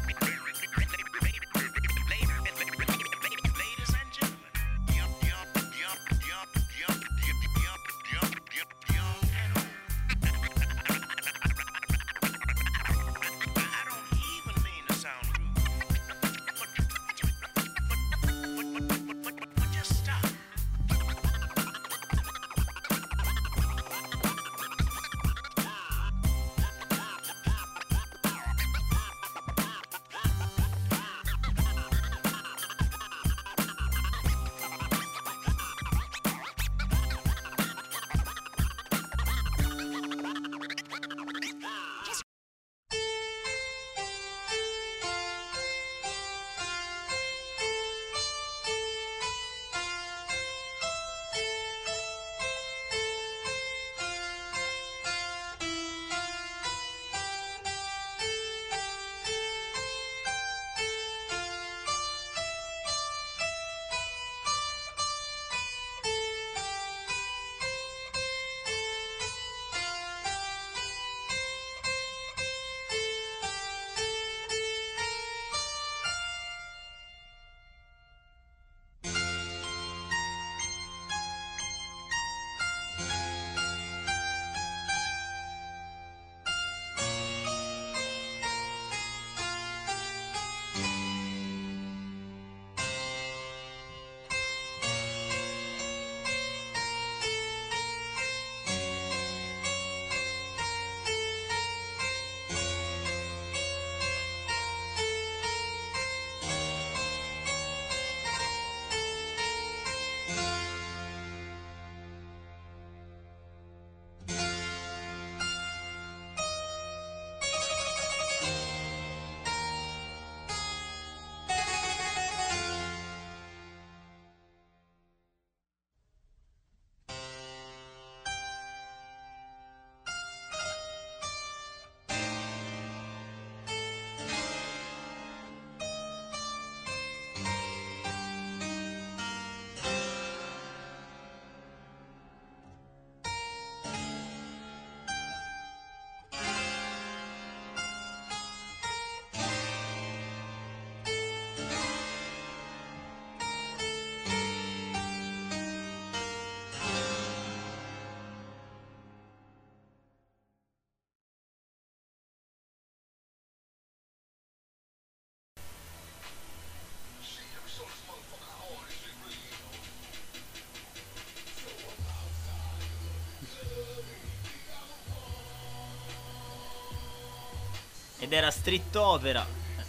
ed era Street Opera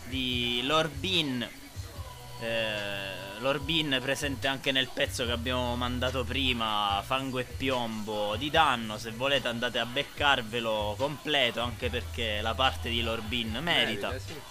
di Lord Bean. eh, Lord Bean presente anche nel pezzo che abbiamo mandato prima, Fango e Piombo di Danno. Se volete andate a beccarvelo completo, anche perché la parte di Lord Bean merita, merita sì.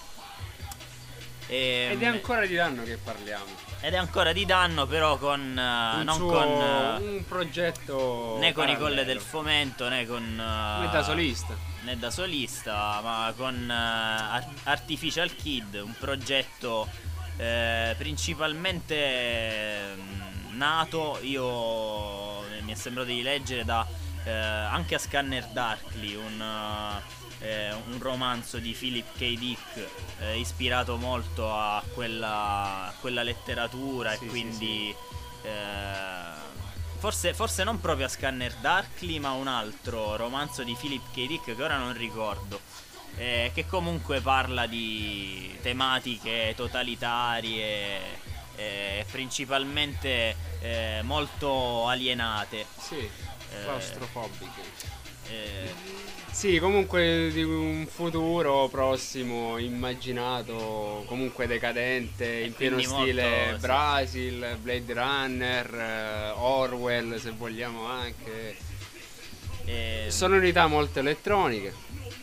e, Ed è ancora di Danno che parliamo. Ed è ancora di Danno, però con uh, non suo, con uh, un progetto né con parallelo. i Colle del Fomento, né con uh, né da solista, né da solista, ma con uh, Artificial Kid, un progetto eh, principalmente eh, nato, io mi è sembrato di leggere, da eh, anche a Scanner Darkly, un uh, Eh, un romanzo di Philip K. Dick, eh, ispirato molto a quella, a quella letteratura, sì, e quindi sì, sì. Eh, forse, forse non proprio a Scanner Darkly, ma un altro romanzo di Philip K. Dick che ora non ricordo, eh, che comunque parla di tematiche totalitarie eh, principalmente eh, molto alienate. Sì, eh, claustrofobiche. Eh, Sì, comunque di un futuro prossimo immaginato, comunque decadente, in pieno quindi stile molto, sì. Brasil, Blade Runner, eh, Orwell se vogliamo anche. eh, Sonorità molto elettroniche.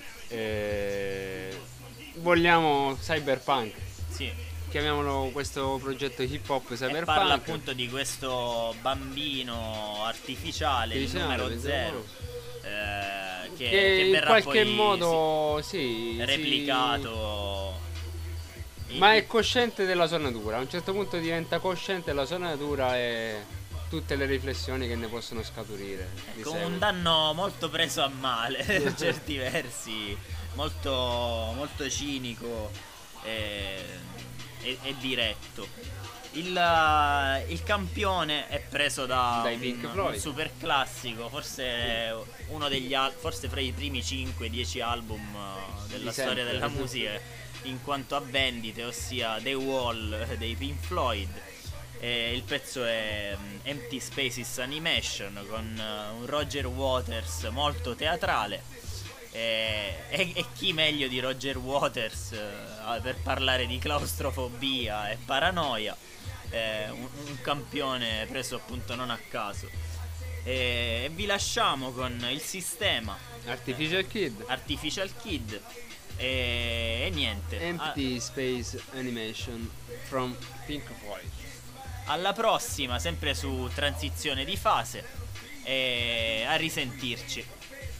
Eh, vogliamo cyberpunk. Sì. Chiamiamolo questo progetto hip hop E cyberpunk. parla appunto di questo bambino artificiale, il Artificiale, numero pensavo. zero, eh, che, che, che in verrà qualche poi, modo sì, sì, sì, replicato. ma è cosciente della sua natura. A un certo punto diventa cosciente della sua natura e tutte le riflessioni che ne possono scaturire di Con seguito. un danno molto preso a male per certi versi, molto, molto cinico e, e- e diretto. Il, il campione è preso da Dai Pink un, Floyd. un super classico, forse uno degli al- forse fra i primi cinque dieci album uh, della Di storia sempre. della musica in quanto a vendite, ossia The Wall dei Pink Floyd. E il pezzo è um, Empty Spaces Animation con uh, un Roger Waters molto teatrale. E, e- e chi meglio di Roger Waters uh, per parlare di claustrofobia e paranoia. Eh, un, un campione preso appunto non a caso. E, e vi lasciamo con il sistema Artificial Kid. Artificial Kid. E, e niente. Empty Space Animation from Pink Floyd. Alla prossima, sempre su Transizione di fase. E a risentirci.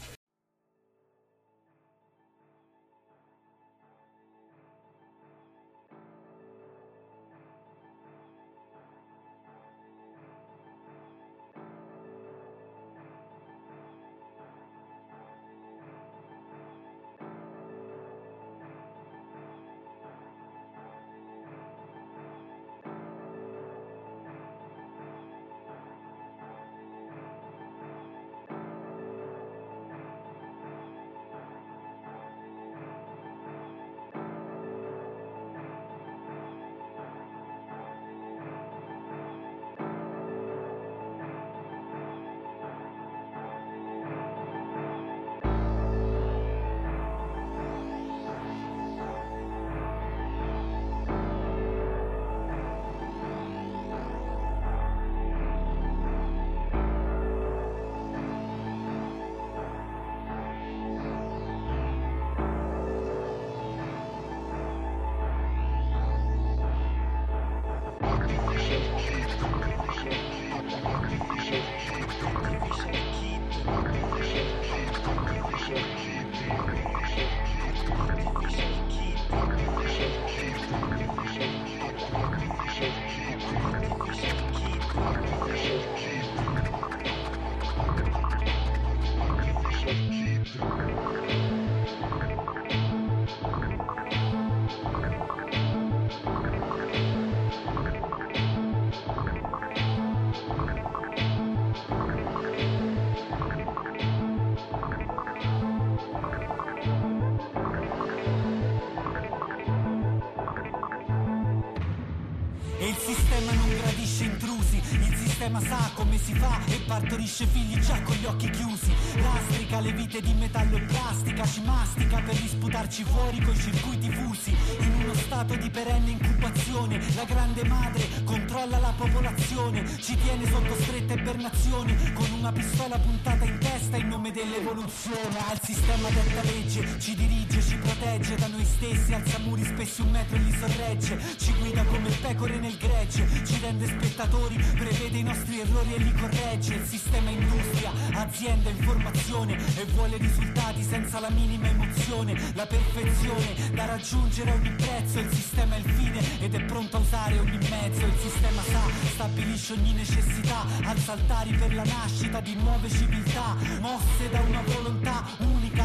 E il sistema non gradisce intrusi, il sistema sa come si fa e partorisce figli già con gli occhi chiusi. Lastrica le vite di metallo e plastica, ci mastica per risputarci fuori coi circuiti fusi. In uno stato di perenne incubazione, la grande madre controlla la popolazione, ci tiene sotto stretta ibernazione, con una pistola puntata in testa in nome dell'evoluzione. Ha il sistema detta legge, ci dirige, ci protegge da noi stessi, alza muri spessi un metro e li sorregge, ci guida come pecore nel gregge, ci rende spettatori, prevede i nostri errori e li corregge. Il sistema industria, azienda, informazione e vuole risultati senza la minima emozione, la perfezione da raggiungere a ogni prezzo. Il sistema è il fine ed è pronto a usare ogni mezzo. Il sistema sa, stabilisce ogni necessità, alza altari per la nascita di nuove civiltà, mosse da una volontà unica, un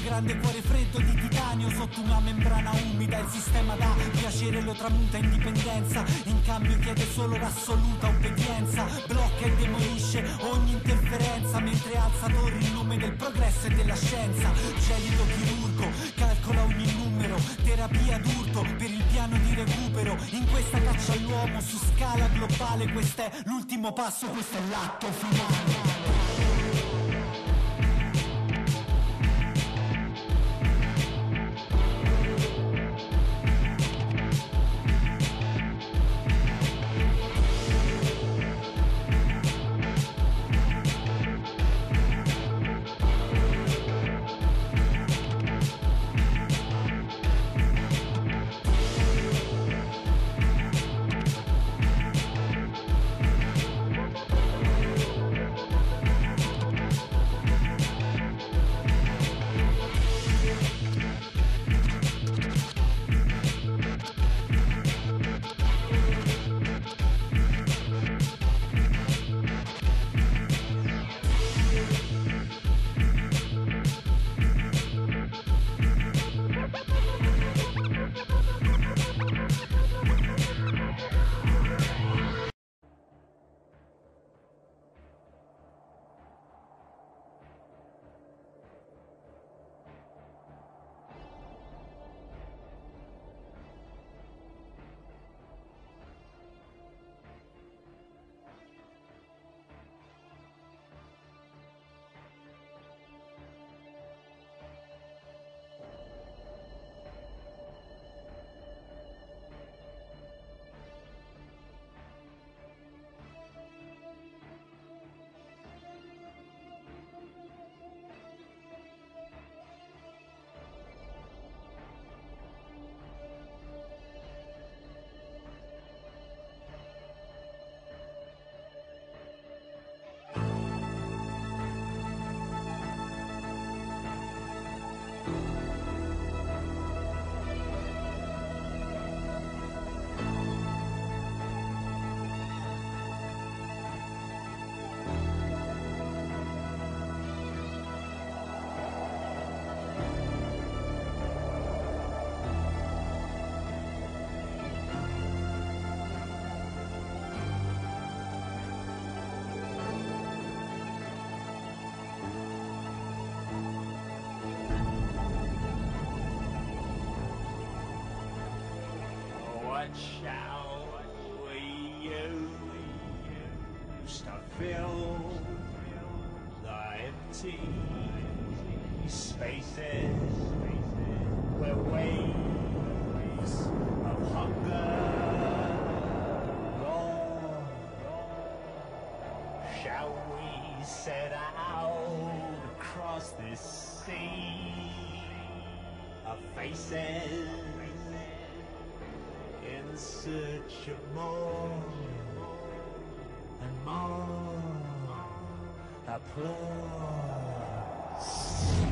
grande cuore freddo di titanio sotto una membrana umida. Il sistema dà piacere, lo tramuta indipendenza, in cambio chiede solo l'assoluta obbedienza. Blocca e demolisce ogni interferenza mentre alza torri in nome del progresso e della scienza. Gelido chirurgo calcola ogni numero, terapia d'urto per il piano di recupero. In questa caccia all'uomo su scala globale, questo è l'ultimo passo, questo è l'atto finale. What shall we use to fill the empty spaces where waves of hunger roar? Shall we set out across this sea of faces in search of more and more applause?